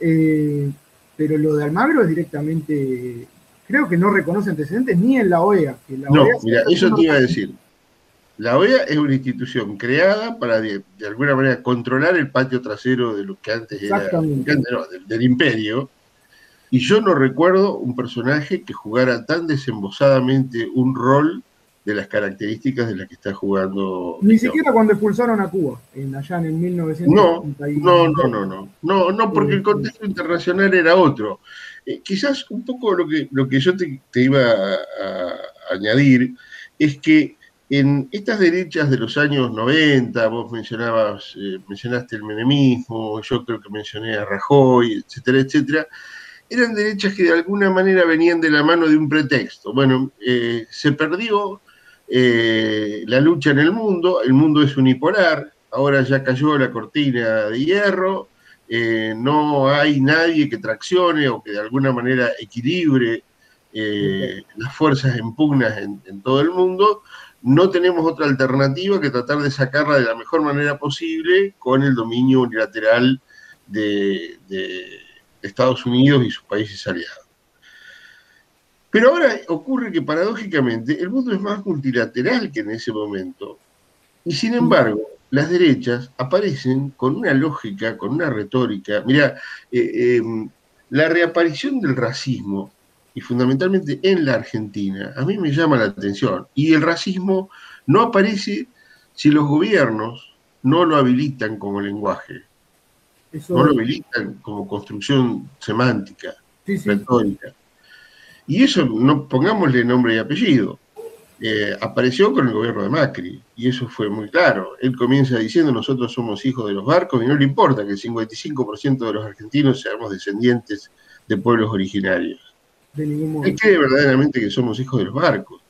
Pero lo de Almagro es directamente, creo que no reconoce antecedentes ni en la OEA. Que la No, OEA mira, eso te iba a decir. La OEA es una institución creada para, de alguna manera, controlar el patio trasero de lo que antes era, Exactamente. no, del imperio, y yo no recuerdo un personaje que jugara tan desembosadamente un rol de las características de las que está jugando Ni Guillaume. siquiera cuando expulsaron a Cuba, allá en el No, 1972. no, porque el contexto internacional era otro. Quizás un poco lo que yo te iba a añadir es que en estas derechas de los años 90, vos mencionaste el menemismo, yo creo que mencioné a Rajoy, etcétera, etcétera, eran derechas que de alguna manera venían de la mano de un pretexto. Bueno, se perdió la lucha en el mundo es unipolar, ahora ya cayó la cortina de hierro, no hay nadie que traccione o que de alguna manera equilibre las fuerzas en pugnas en todo el mundo. No tenemos otra alternativa que tratar de sacarla de la mejor manera posible con el dominio unilateral de Estados Unidos y sus países aliados. Pero ahora ocurre que paradójicamente el mundo es más multilateral que en ese momento, y sin embargo las derechas aparecen con una lógica, con una retórica. Mirá, la reaparición del racismo, y fundamentalmente en la Argentina, a mí me llama la atención, y el racismo no aparece si los gobiernos no lo habilitan como lenguaje, no lo habilitan como construcción semántica, retórica. Y eso, no pongámosle nombre y apellido, apareció con el gobierno de Macri, y eso fue muy claro. Él comienza diciendo: nosotros somos hijos de los barcos, y no le importa que el 55% de los argentinos seamos descendientes de pueblos originarios. De ningún modo. Él cree verdaderamente que somos hijos de los barcos.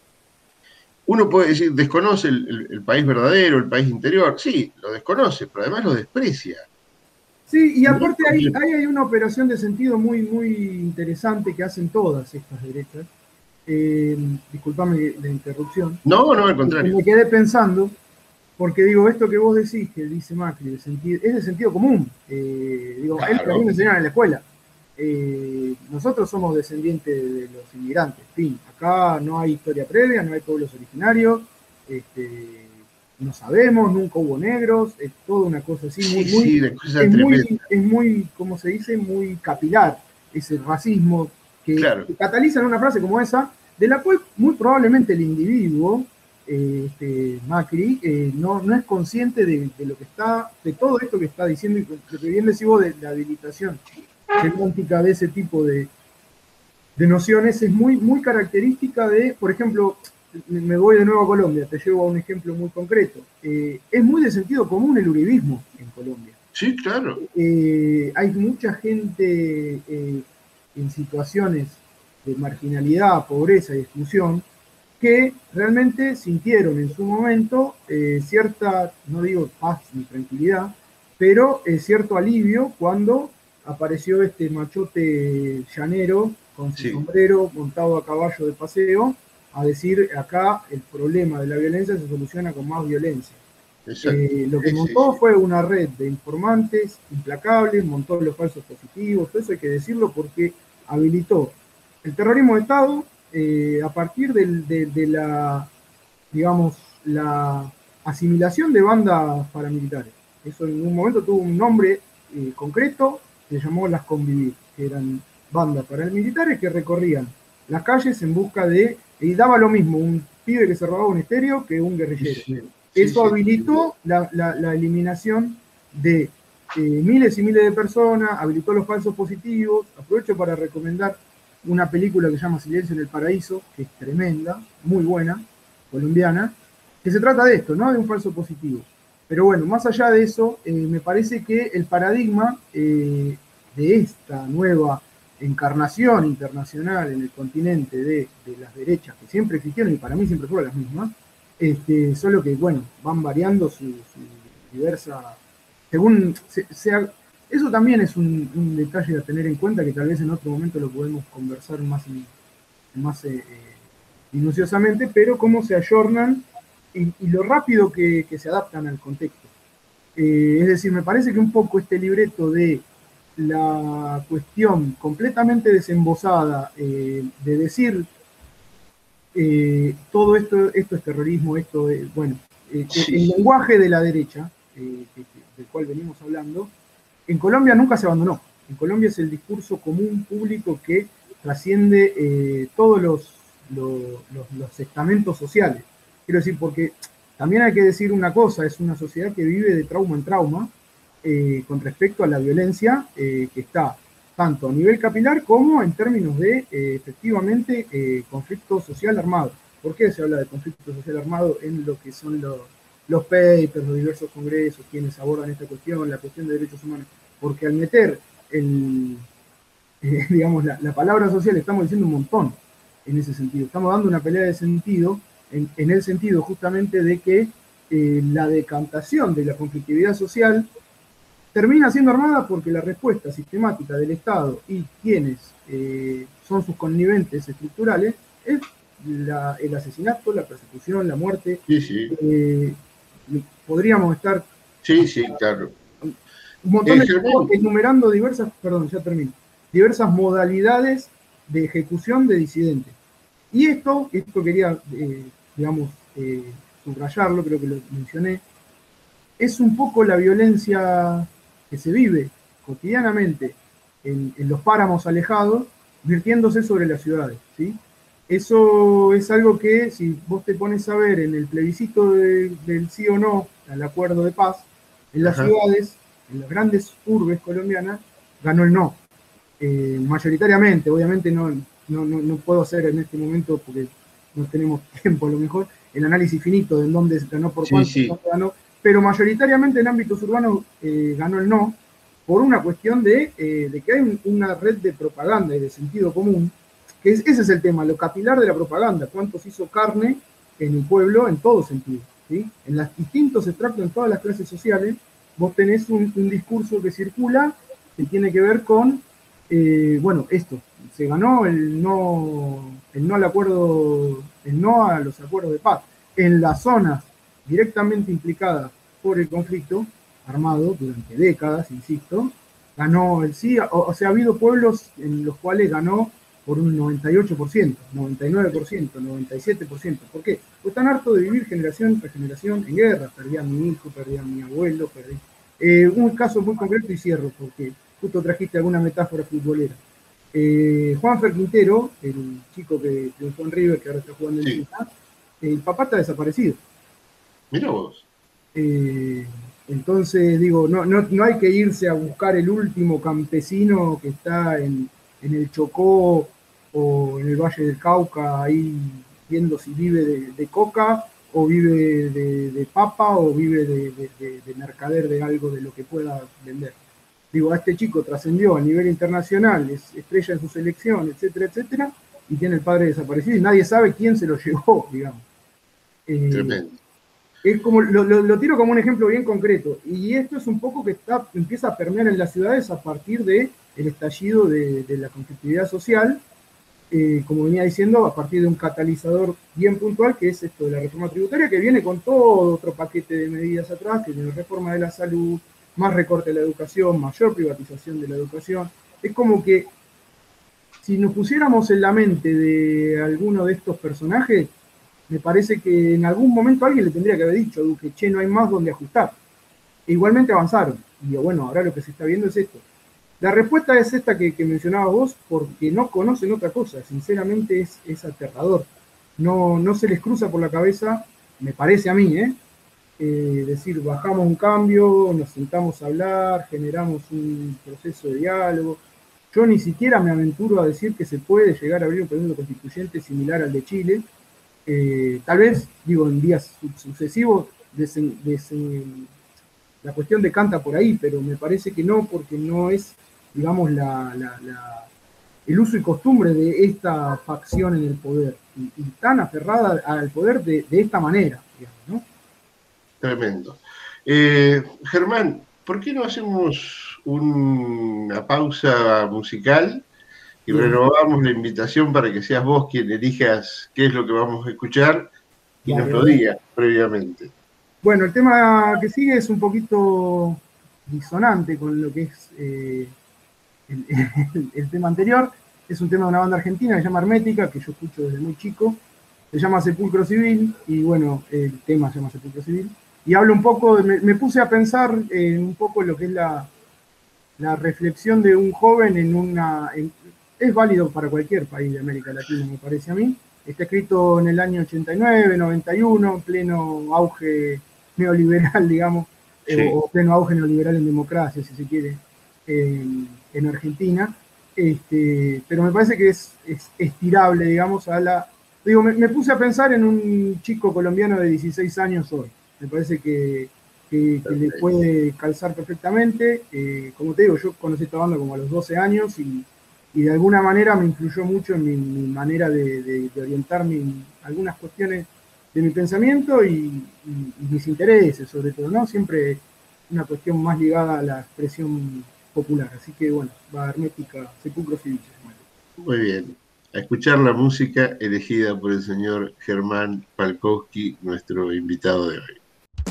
Uno puede decir, desconoce el país verdadero, el país interior. Sí, lo desconoce, pero además lo desprecia. Sí, y aparte ahí hay una operación de sentido muy, muy interesante que hacen todas estas derechas. Disculpame la interrupción. No, al contrario. Me quedé pensando, porque digo, esto que vos decís, que dice Macri, es de sentido común. Digo, claro. Él también me enseñaron en la escuela. Nosotros somos descendientes de los inmigrantes, fin. Acá no hay historia previa, no hay pueblos originarios, no sabemos, nunca hubo negros, es toda una cosa así, es muy, ¿cómo se dice? Muy capilar, ese racismo que cataliza en una frase como esa, de la cual muy probablemente el individuo, Macri, no es consciente de lo que está, de todo esto que está diciendo, y lo que bien decís vos de la habilitación semántica de ese tipo de nociones, es muy, muy característica de, por ejemplo, me voy de nuevo a Colombia, te llevo a un ejemplo muy concreto. Es muy de sentido común el uribismo en Colombia. Sí, claro. Hay mucha gente en situaciones de marginalidad, pobreza y exclusión que realmente sintieron en su momento cierta, no digo paz ni tranquilidad, pero cierto alivio cuando apareció este machote llanero con su sombrero montado a caballo de paseo a decir: acá el problema de la violencia se soluciona con más violencia. Lo que montó fue una red de informantes implacables, montó los falsos positivos, todo eso hay que decirlo porque habilitó el terrorismo de Estado a partir de la, digamos, la asimilación de bandas paramilitares. Eso en un momento tuvo un nombre concreto, se llamó las Convivir, que eran bandas paramilitares que recorrían las calles en busca de, y daba lo mismo un pibe que se robaba un estéreo que un guerrillero. Eso habilitó la eliminación de miles y miles de personas, habilitó los falsos positivos. Aprovecho para recomendar una película que se llama Silencio en el Paraíso, que es tremenda, muy buena, colombiana, que se trata de esto, ¿no? De un falso positivo. Pero bueno, más allá de eso, me parece que el paradigma de esta nueva encarnación internacional en el continente de las derechas, que siempre existieron y para mí siempre fueron las mismas, solo que, bueno, van variando su diversa, según sea. Eso también es un detalle a tener en cuenta, que tal vez en otro momento lo podemos conversar más minuciosamente, pero cómo se ayornan y lo rápido que se adaptan al contexto. Es decir, me parece que un poco este libreto de la cuestión completamente desembosada, de decir todo esto es terrorismo, esto es, bueno, el lenguaje de la derecha, del cual venimos hablando, en Colombia nunca se abandonó. En Colombia es el discurso común público que trasciende todos los estamentos sociales. Quiero decir, porque también hay que decir una cosa, es una sociedad que vive de trauma en trauma con respecto a la violencia que está tanto a nivel capilar como en términos de efectivamente conflicto social armado. ¿Por qué se habla de conflicto social armado en lo que son los papers, los diversos congresos, quienes abordan esta cuestión, la cuestión de derechos humanos? Porque al meter digamos, la palabra social, estamos diciendo un montón en ese sentido. Estamos dando una pelea de sentido, en el sentido justamente de que la decantación de la conflictividad social termina siendo armada porque la respuesta sistemática del Estado y quienes son sus conniventes estructurales es el asesinato, la persecución, la muerte. Podríamos estar claro. Un montón de cosas enumerando diversas modalidades de ejecución de disidentes. Y esto quería, digamos, subrayarlo, creo que lo mencioné, es un poco la violencia que se vive cotidianamente en los páramos alejados, virtiéndose sobre las ciudades, ¿sí? Eso es algo que, si vos te pones a ver en el plebiscito del sí o no al acuerdo de paz, en las ciudades, en las grandes urbes colombianas, ganó el no. Mayoritariamente, obviamente no puedo hacer en este momento, porque no tenemos tiempo a lo mejor, el análisis finito de en dónde ganó, por cuánto ganó, pero mayoritariamente en ámbitos urbanos ganó el no, por una cuestión de que hay una red de propaganda y de sentido común, que ese es el tema, lo capilar de la propaganda, cuánto se hizo carne en el pueblo en todo sentido, ¿sí? En los distintos extractos, en todas las clases sociales, vos tenés un discurso que circula que tiene que ver con, bueno, esto, se ganó el no al acuerdo, el no a los acuerdos de paz. En las zonas directamente implicadas por el conflicto armado durante décadas, insisto, ganó el sí, o sea, ha habido pueblos en los cuales ganó por un 98%, 99%, 97%. ¿Por qué? Pues están hartos de vivir generación tras generación en guerra. Perdí a mi hijo, perdí a mi abuelo, perdí. Un caso muy concreto y cierro, porque justo trajiste alguna metáfora futbolera. Juanfer Quintero, el chico que triunfó en River, que ahora está jugando en China, el papá está desaparecido. Mira vos. Entonces, digo, no hay que irse a buscar el último campesino que está en el Chocó o en el Valle del Cauca, ahí viendo si vive de coca, o vive de papa, o vive de mercader de algo de lo que pueda vender. Digo, a este chico trascendió a nivel internacional, es estrella en su selección, etcétera, etcétera, y tiene el padre desaparecido y nadie sabe quién se lo llevó, digamos. Tremendo. Es como, lo tiro como un ejemplo bien concreto, y esto es un poco que empieza a permear en las ciudades a partir del estallido de la conflictividad social, como venía diciendo, a partir de un catalizador bien puntual, que es esto de la reforma tributaria, que viene con todo otro paquete de medidas atrás, que tiene reforma de la salud, más recorte de la educación, mayor privatización de la educación. Es como que si nos pusiéramos en la mente de alguno de estos personajes, me parece que en algún momento alguien le tendría que haber dicho a Duque, che, no hay más donde ajustar. E igualmente avanzaron. Y bueno, ahora lo que se está viendo es esto. La respuesta es esta que mencionabas vos, porque no conocen otra cosa. Sinceramente es aterrador. No se les cruza por la cabeza, me parece a mí, decir, bajamos un cambio, nos sentamos a hablar, generamos un proceso de diálogo. Yo ni siquiera me aventuro a decir que se puede llegar a abrir un proceso constituyente similar al de Chile. Tal vez, digo, en días sucesivos la cuestión decanta por ahí, pero me parece que no, porque no es, digamos, el uso y costumbre de esta facción en el poder, y tan aferrada al poder de esta manera, digamos, ¿no? Tremendo. Germán, ¿por qué no hacemos una pausa musical Y Bien. renovamos la invitación para que seas vos quien elijas qué es lo que vamos a escuchar y nos Dale, lo digas previamente. bueno, el tema que sigue es un poquito disonante con lo que es el, el tema anterior. Es un tema de una banda argentina que se llama Hermética, que yo escucho desde muy chico. Se llama Sepulcro Civil, y bueno, el tema se llama Sepulcro Civil. Y hablo un poco, me puse a pensar un poco lo que es la reflexión de un joven es válido para cualquier país de América Latina, me parece a mí. Está escrito en el año 89, 91, en pleno auge neoliberal, digamos, Sí. o pleno auge neoliberal en democracia, si se quiere, en Argentina. Pero me parece que es estirable, digamos, a la... Digo, me puse a pensar en un chico colombiano de 16 años hoy. Me parece que le puede calzar perfectamente. Como te digo, yo conocí esta banda como a los 12 años y de alguna manera me influyó mucho en mi manera de orientarme en algunas cuestiones de mi pensamiento y mis intereses, sobre todo, ¿no? Siempre una cuestión más ligada a la expresión popular. Así que, bueno, va Hermética, Sepulcro Civil. Muy bien. A escuchar la música elegida por el señor Germán Palkowski, nuestro invitado de hoy.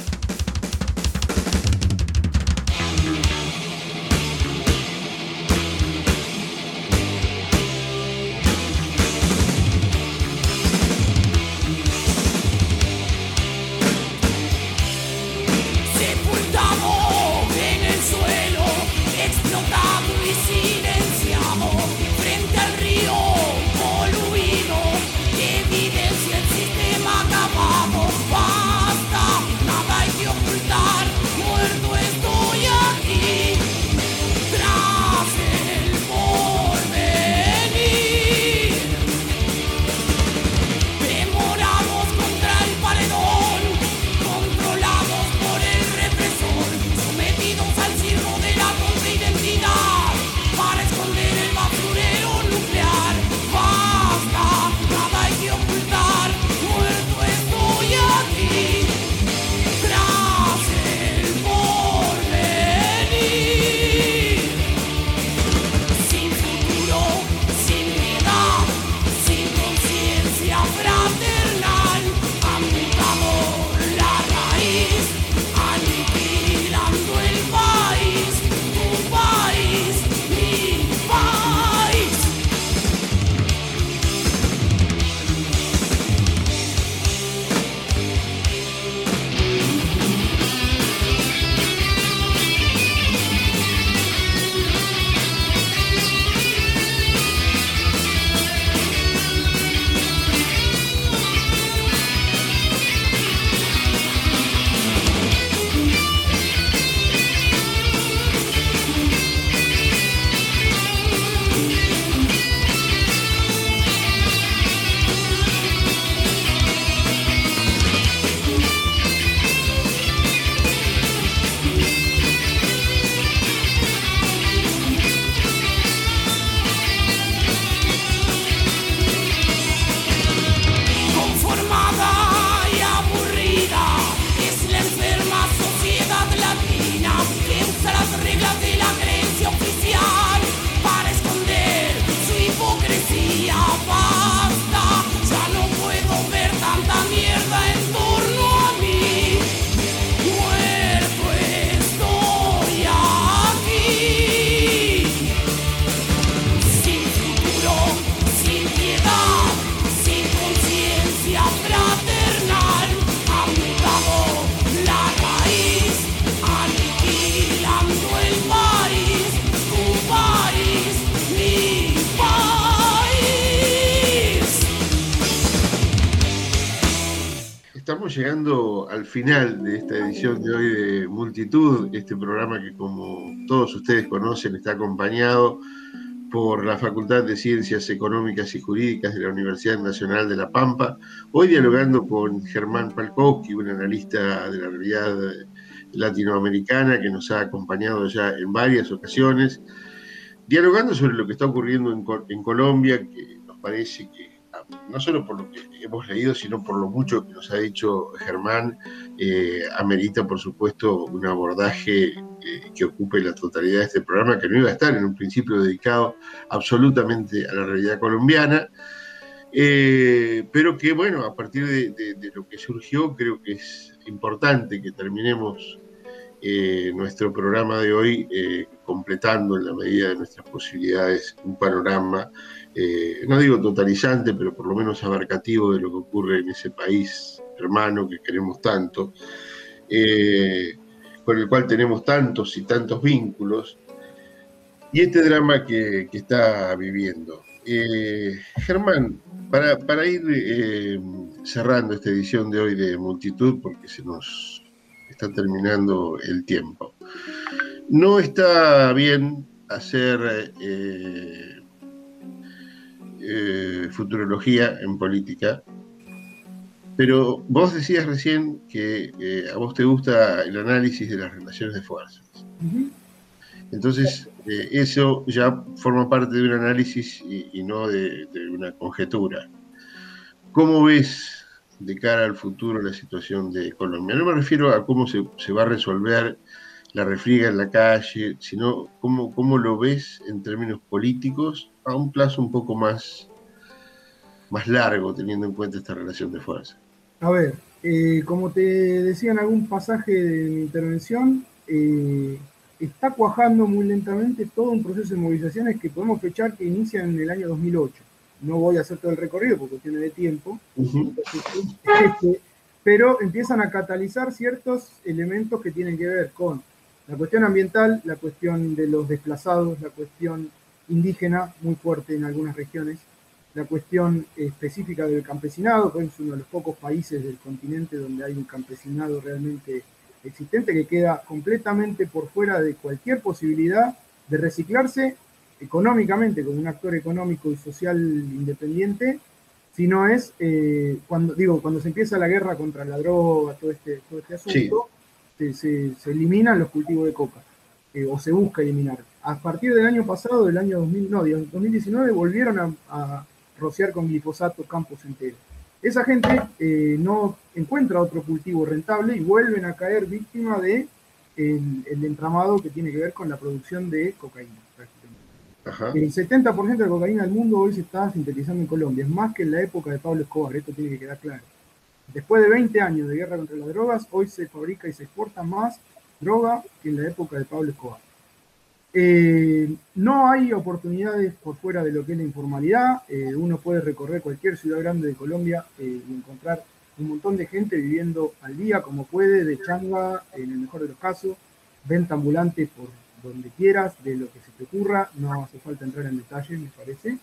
Sepultado en el suelo, explotado y silenciado, frente al río poluido, evidencia el sistema acabado. Basta, nada hay que ocultar, muerto estoy aquí, tras el porvenir. Demorados contra el paredón, controlados por el represor, sometidos al circo de la contraidentidad, para esconder el basurero nuclear. Basta, nada hay que ocultar, muerto estoy aquí, tras el porvenir. Sin futuro, sin piedad, sin conciencia fraternal, han mutado la raíz, aniquilando el país, tu país, mi país. Conformada y aburrida es la enferma sociedad latina que usa las reglas de la creencia oficial para esconder su hipocresía. Basta, ya no puedo ver tanta mierda en torno a mí. Muerto estoy aquí, sin futuro, sin piedad, sin conciencia fraternal, han mutado la raíz, aniquilando el país, tu país, mi país. Estamos llegando al final de esta edición de hoy de Multitud, este programa que, como todos ustedes conocen, está acompañado por la Facultad de Ciencias Económicas y Jurídicas de la Universidad Nacional de La Pampa. Hoy dialogando con Germán Palkowski, un analista de la realidad latinoamericana que nos ha acompañado ya en varias ocasiones, dialogando sobre lo que está ocurriendo en Colombia, que nos parece que no solo por lo que hemos leído, sino por lo mucho que nos ha dicho Germán, amerita, por supuesto, un abordaje que ocupe la totalidad de este programa, que no iba a estar en un principio dedicado absolutamente a la realidad colombiana, pero que, bueno, a partir de lo que surgió, creo que es importante que terminemos nuestro programa de hoy completando en la medida de nuestras posibilidades un panorama, no digo totalizante, pero por lo menos abarcativo de lo que ocurre en ese país hermano que queremos tanto, con el cual tenemos tantos y tantos vínculos, y este drama que está viviendo. Germán, para ir cerrando esta edición de hoy de Multitud, porque se nos está terminando el tiempo. No está bien hacer futurología en política, pero vos decías recién que a vos te gusta el análisis de las relaciones de fuerzas. Entonces, eso ya forma parte de un análisis y no de una conjetura. ¿Cómo ves de cara al futuro la situación de Colombia? No me refiero a cómo se va a resolver la refriega en la calle, sino cómo lo ves en términos políticos a un plazo un poco más largo, teniendo en cuenta esta relación de fuerza. A ver, como te decía en algún pasaje de mi intervención, está cuajando muy lentamente todo un proceso de movilizaciones que podemos fechar que inicia en el año 2008. No voy a hacer todo el recorrido por cuestiones de tiempo, pero empiezan a catalizar ciertos elementos que tienen que ver con la cuestión ambiental, la cuestión de los desplazados, la cuestión indígena, muy fuerte en algunas regiones, la cuestión específica del campesinado, que es uno de los pocos países del continente donde hay un campesinado realmente existente, que queda completamente por fuera de cualquier posibilidad de reciclarse económicamente como un actor económico y social independiente, si no es cuando se empieza la guerra contra la droga, todo este asunto, sí. se eliminan los cultivos de coca, o se busca eliminar. A partir del año pasado, del año 2019, volvieron a rociar con glifosato campos enteros. Esa gente no encuentra otro cultivo rentable y vuelven a caer víctima de el entramado que tiene que ver con la producción de cocaína. Ajá. El 70% de cocaína del mundo hoy se está sintetizando en Colombia, es más que en la época de Pablo Escobar, esto tiene que quedar claro. Después de 20 años de guerra contra las drogas, hoy se fabrica y se exporta más droga que en la época de Pablo Escobar. No hay oportunidades por fuera de lo que es la informalidad. Uno puede recorrer cualquier ciudad grande de Colombia y encontrar un montón de gente viviendo al día como puede, de changa, en el mejor de los casos, venta ambulante por donde quieras, de lo que se te ocurra, no hace falta entrar en detalle, me parece.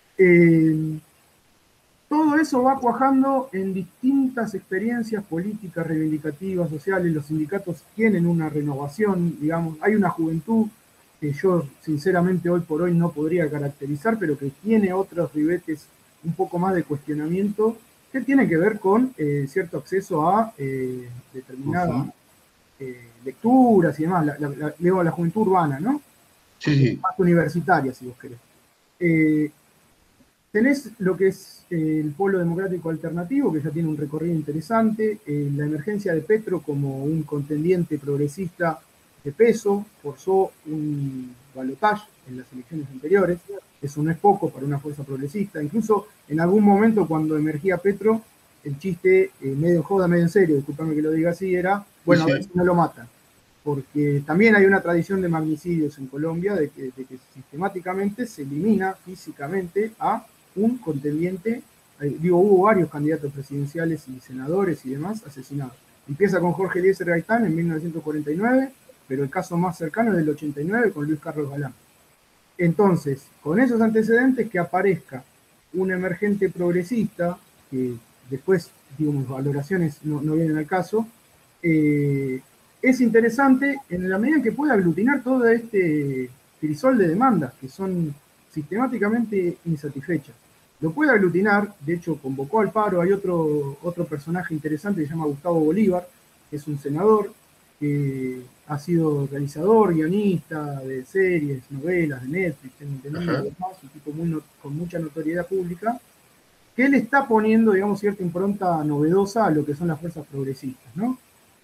Todo eso va cuajando en distintas experiencias políticas, reivindicativas, sociales. Los sindicatos tienen una renovación, digamos, hay una juventud que yo sinceramente hoy por hoy no podría caracterizar, pero que tiene otros ribetes un poco más de cuestionamiento, que tiene que ver con cierto acceso a determinadas lecturas y demás, la juventud urbana, ¿no? Sí. Más universitaria, si vos querés. Tenés lo que es el Polo Democrático Alternativo, que ya tiene un recorrido interesante, la emergencia de Petro como un contendiente progresista de peso, forzó un balotaje en las elecciones anteriores, eso no es poco para una fuerza progresista, incluso en algún momento cuando emergía Petro, el chiste, medio joda, medio en serio, disculpame que lo diga así, era, bueno, sí, a ver si no lo matan, porque también hay una tradición de magnicidios en Colombia, de que sistemáticamente se elimina físicamente a un contendiente, hubo varios candidatos presidenciales y senadores y demás asesinados. Empieza con Jorge Eliezer Gaitán en 1949, pero el caso más cercano es del 89 con Luis Carlos Galán. Entonces, con esos antecedentes, que aparezca un emergente progresista, que después, digamos, valoraciones no vienen al caso, es interesante en la medida en que puede aglutinar todo este crisol de demandas que son sistemáticamente insatisfechas. Lo puede aglutinar, de hecho convocó al paro. Hay otro personaje interesante que se llama Gustavo Bolívar, que es un senador que ha sido realizador, guionista de series, novelas de Netflix, tengo entendido, un tipo con mucha notoriedad pública, que él está poniendo, digamos, cierta impronta novedosa a lo que son las fuerzas progresistas, ¿no?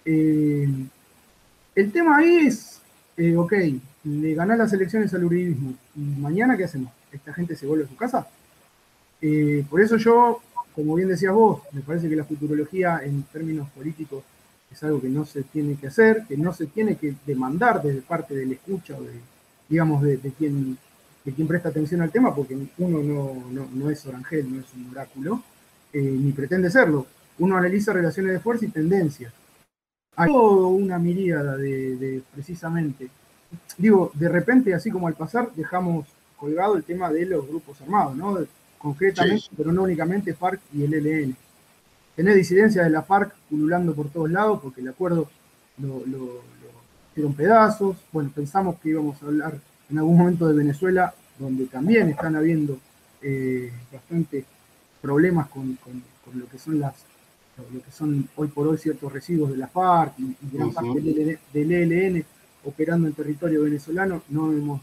El tema ahí es, ok, le ganás las elecciones al uribismo, ¿y mañana qué hacemos? ¿Esta gente se vuelve a su casa? Por eso yo, como bien decías vos, me parece que la futurología en términos políticos es algo que no se tiene que hacer, que no se tiene que demandar desde parte del escucha o de, digamos, de quien presta atención al tema, porque uno no es orangel, no es un oráculo, ni pretende serlo. Uno analiza relaciones de fuerza y tendencias. Hay toda una miríada de precisamente, digo, de repente, así como al pasar, dejamos colgado el tema de los grupos armados, ¿no? Concretamente, Sí. pero no únicamente FARC y el ELN. Tenés disidencia de la FARC pululando por todos lados, porque el acuerdo lo hicieron pedazos. Bueno, pensamos que íbamos a hablar en algún momento de Venezuela, donde también están habiendo bastantes problemas con lo que son lo que son hoy por hoy ciertos residuos de la FARC y gran parte del ELN operando en territorio venezolano. No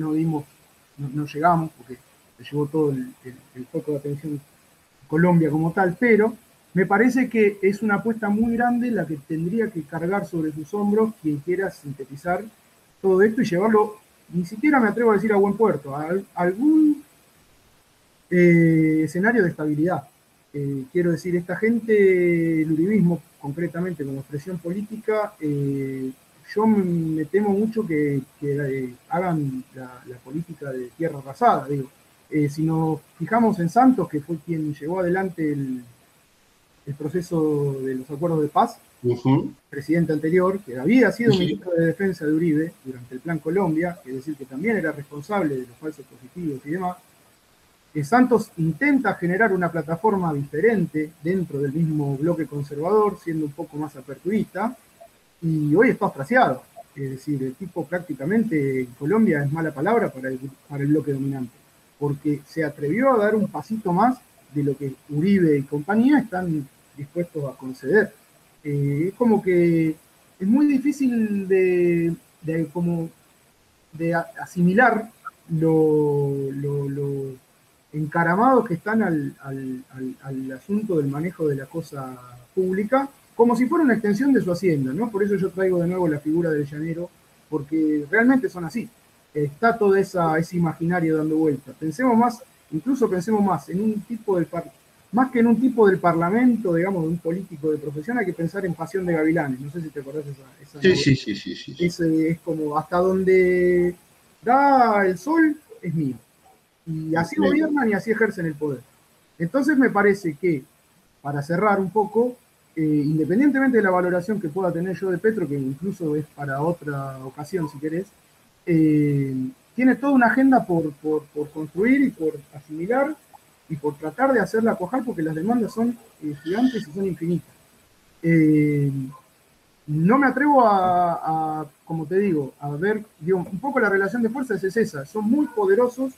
llegamos, porque se llevó todo el foco de atención Colombia como tal, pero me parece que es una apuesta muy grande la que tendría que cargar sobre sus hombros quien quiera sintetizar todo esto y llevarlo, ni siquiera me atrevo a decir a buen puerto, a algún escenario de estabilidad. Quiero decir, esta gente, el uribismo concretamente como expresión política, yo me temo mucho que hagan la política de tierra arrasada, digo. Si nos fijamos en Santos, que fue quien llevó adelante el proceso de los acuerdos de paz, presidente anterior, que había sido ministro de Defensa de Uribe durante el Plan Colombia, es decir, que también era responsable de los falsos positivos y demás. Santos intenta generar una plataforma diferente dentro del mismo bloque conservador, siendo un poco más aperturista, y hoy está ostraciado. Es decir, el tipo prácticamente en Colombia es mala palabra para el bloque dominante, porque se atrevió a dar un pasito más de lo que Uribe y compañía están dispuestos a conceder. Es como que es muy difícil de asimilar lo encaramados que están al asunto del manejo de la cosa pública, como si fuera una extensión de su hacienda, ¿no? Por eso yo traigo de nuevo la figura del llanero, porque realmente son así. Está todo ese imaginario dando vuelta. Pensemos más en un tipo más que en un tipo del parlamento, digamos, de un político de profesión, hay que pensar en Pasión de Gavilanes. No sé si te acordás esa novela. Sí. Es como hasta donde da el sol es mío. Y así gobiernan y así ejercen el poder. Entonces me parece que, para cerrar un poco, independientemente de la valoración que pueda tener yo de Petro, que incluso es para otra ocasión si querés, tiene toda una agenda por construir y por asimilar y por tratar de hacerla cuajar, porque las demandas son gigantes y son infinitas. No me atrevo como te digo, a ver, un poco la relación de fuerzas es esa, son muy poderosos,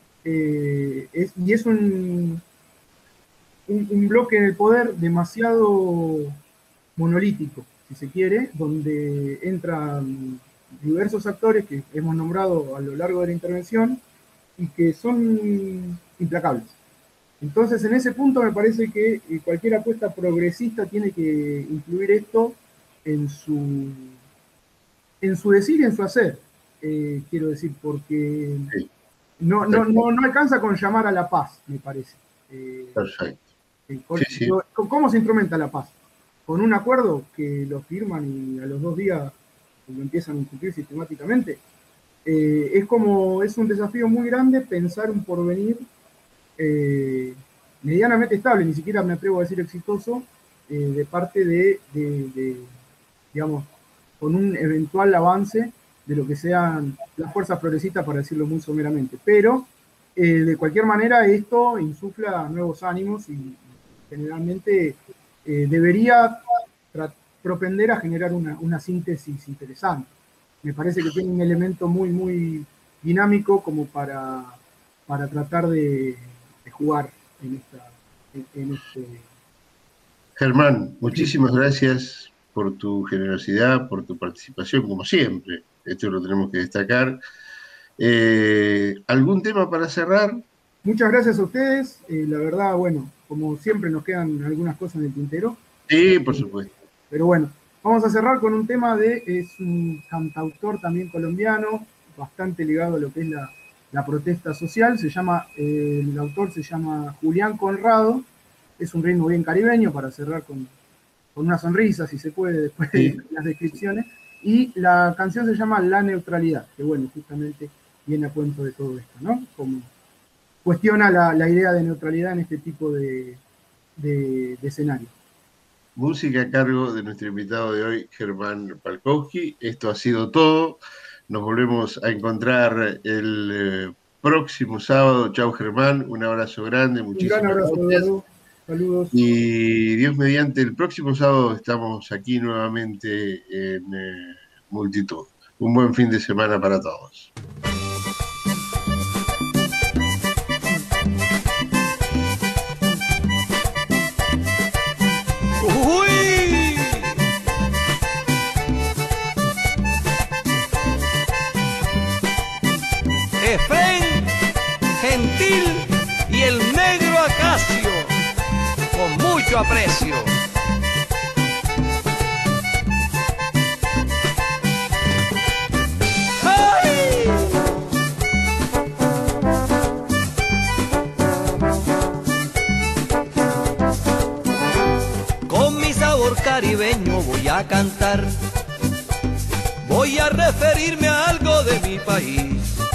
y es un bloque en el poder demasiado monolítico, si se quiere, donde entran diversos actores que hemos nombrado a lo largo de la intervención y que son implacables. Entonces, en ese punto me parece que cualquier apuesta progresista tiene que incluir esto en su decir y en su hacer, quiero decir, porque no alcanza con llamar a la paz, me parece. Perfecto. ¿Cómo se instrumenta la paz? Con un acuerdo que lo firman y a los 2 días lo empiezan a incumplir sistemáticamente. Es un desafío muy grande pensar un porvenir medianamente estable, ni siquiera me atrevo a decir exitoso, de parte digamos, con un eventual avance de lo que sean las fuerzas progresistas, para decirlo muy someramente. Pero, de cualquier manera, esto insufla nuevos ánimos y generalmente debería propender a generar una síntesis interesante. Me parece que tiene un elemento muy, muy dinámico como para tratar de jugar en este... Germán, muchísimas gracias por tu generosidad, por tu participación, como siempre. Esto lo tenemos que destacar. ¿Algún tema para cerrar? Muchas gracias a ustedes. La verdad, bueno, como siempre nos quedan algunas cosas en el tintero. Sí, por supuesto. Pero bueno, vamos a cerrar con un tema es un cantautor también colombiano, bastante ligado a lo que es la protesta social. El autor se llama Julián Conrado. Es un ritmo bien caribeño para cerrar con una sonrisa, si se puede, después de las descripciones. Y la canción se llama La Neutralidad, que bueno, justamente viene a cuento de todo esto, ¿no? Como cuestiona la idea de neutralidad en este tipo de escenario. Música a cargo de nuestro invitado de hoy, Germán Palkowski. Esto ha sido todo. Nos volvemos a encontrar el próximo sábado. Chau, Germán. Un abrazo grande. Muchísimas gracias. Un gran abrazo, Eduardo. Saludos. Y Dios mediante, el próximo sábado estamos aquí nuevamente en Multitud. Un buen fin de semana para todos. Efraín, Gentil y el negro Acacio, con mucho aprecio. ¡Ay! Con mi sabor caribeño voy a cantar, voy a referirme a algo de mi país.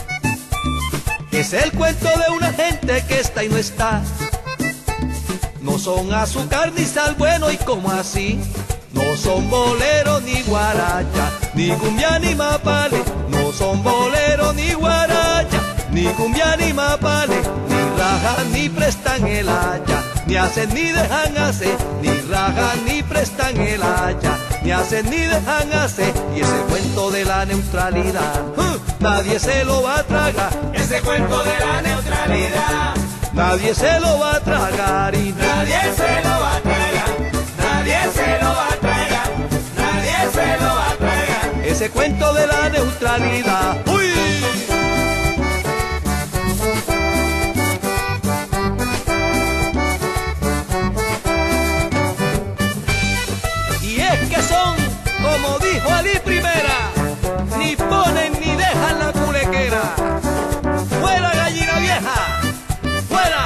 Es el cuento de una gente que está y no está. No son azúcar ni sal, bueno, y como así. No son bolero ni guaracha, ni cumbia ni mapale. No son bolero ni guaracha, ni cumbia ni mapale. Ni rajan ni prestan el haya, ni hacen ni dejan hacer. Ni rajan ni prestan el haya, ni hacen ni dejan hacer. Y ese cuento de la neutralidad, nadie se lo va a tragar. Ese cuento de la neutralidad, nadie se lo va a tragar y nadie se lo va a tragar, nadie se lo va a tragar, nadie se lo va a tragar. Ese cuento de la neutralidad. ¡Uy! Y es que son, como dijo Ali Primera, ni ponen ni dejan la culequera. ¡Fuera, gallina vieja! ¡Fuera!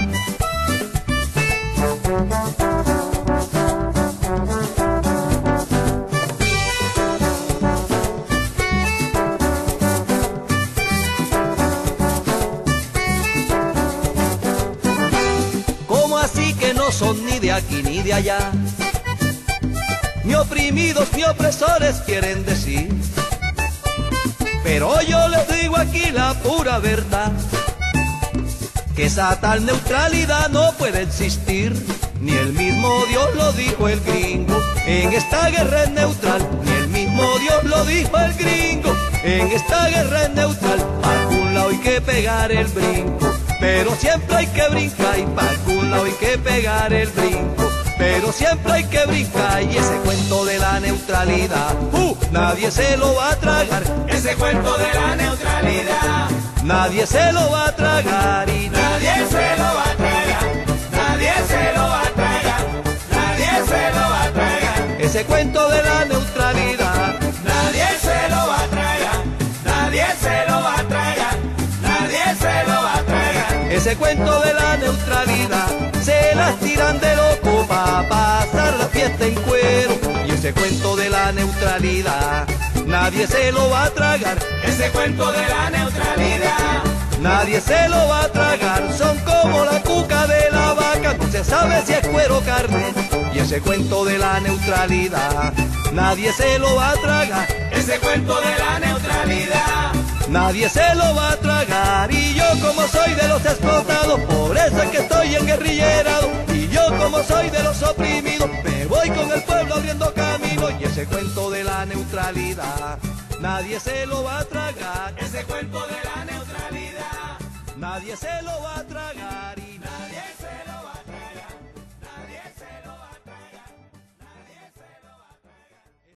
¿Cómo así que no son ni de aquí ni de allá? Ni oprimidos ni opresores quieren decir. Pero yo les digo aquí la pura verdad, que esa tal neutralidad no puede existir. Ni el mismo Dios lo dijo el gringo, en esta guerra es neutral. Ni el mismo Dios lo dijo el gringo, en esta guerra es neutral. Para algún lado hay que pegar el brinco, pero siempre hay que brincar. Y para algún lado hay que pegar el brinco, pero siempre hay que brincar. Y ese cuento de la neutralidad, nadie se lo va a tragar. Ese cuento de la neutralidad, nadie se lo va a tragar y nadie se lo va a tragar, nadie se lo va a tragar, nadie se lo va a tragar. Ese cuento de la neutralidad, nadie se lo va a tragar, nadie se lo va a tragar, nadie se lo va a tragar. ese cuento de la neutralidad, se las tiran de loco pa' pasar la fiesta en cuero. Y ese cuento de la neutralidad, nadie se lo va a tragar. Ese cuento de la neutralidad, nadie se lo va a tragar. Son como la cuca de la vaca, no se sabe si es cuero o carne. Y ese cuento de la neutralidad, nadie se lo va a tragar. ese cuento de la neutralidad, nadie se lo va a tragar. Y yo como soy de los explotados, por eso es que estoy enguerrillerado. Y yo como soy de los oprimidos, me voy con el pueblo abriendo camino. Y ese cuento de la neutralidad, nadie se lo va a tragar. ese cuento de la neutralidad, nadie se lo va a tragar.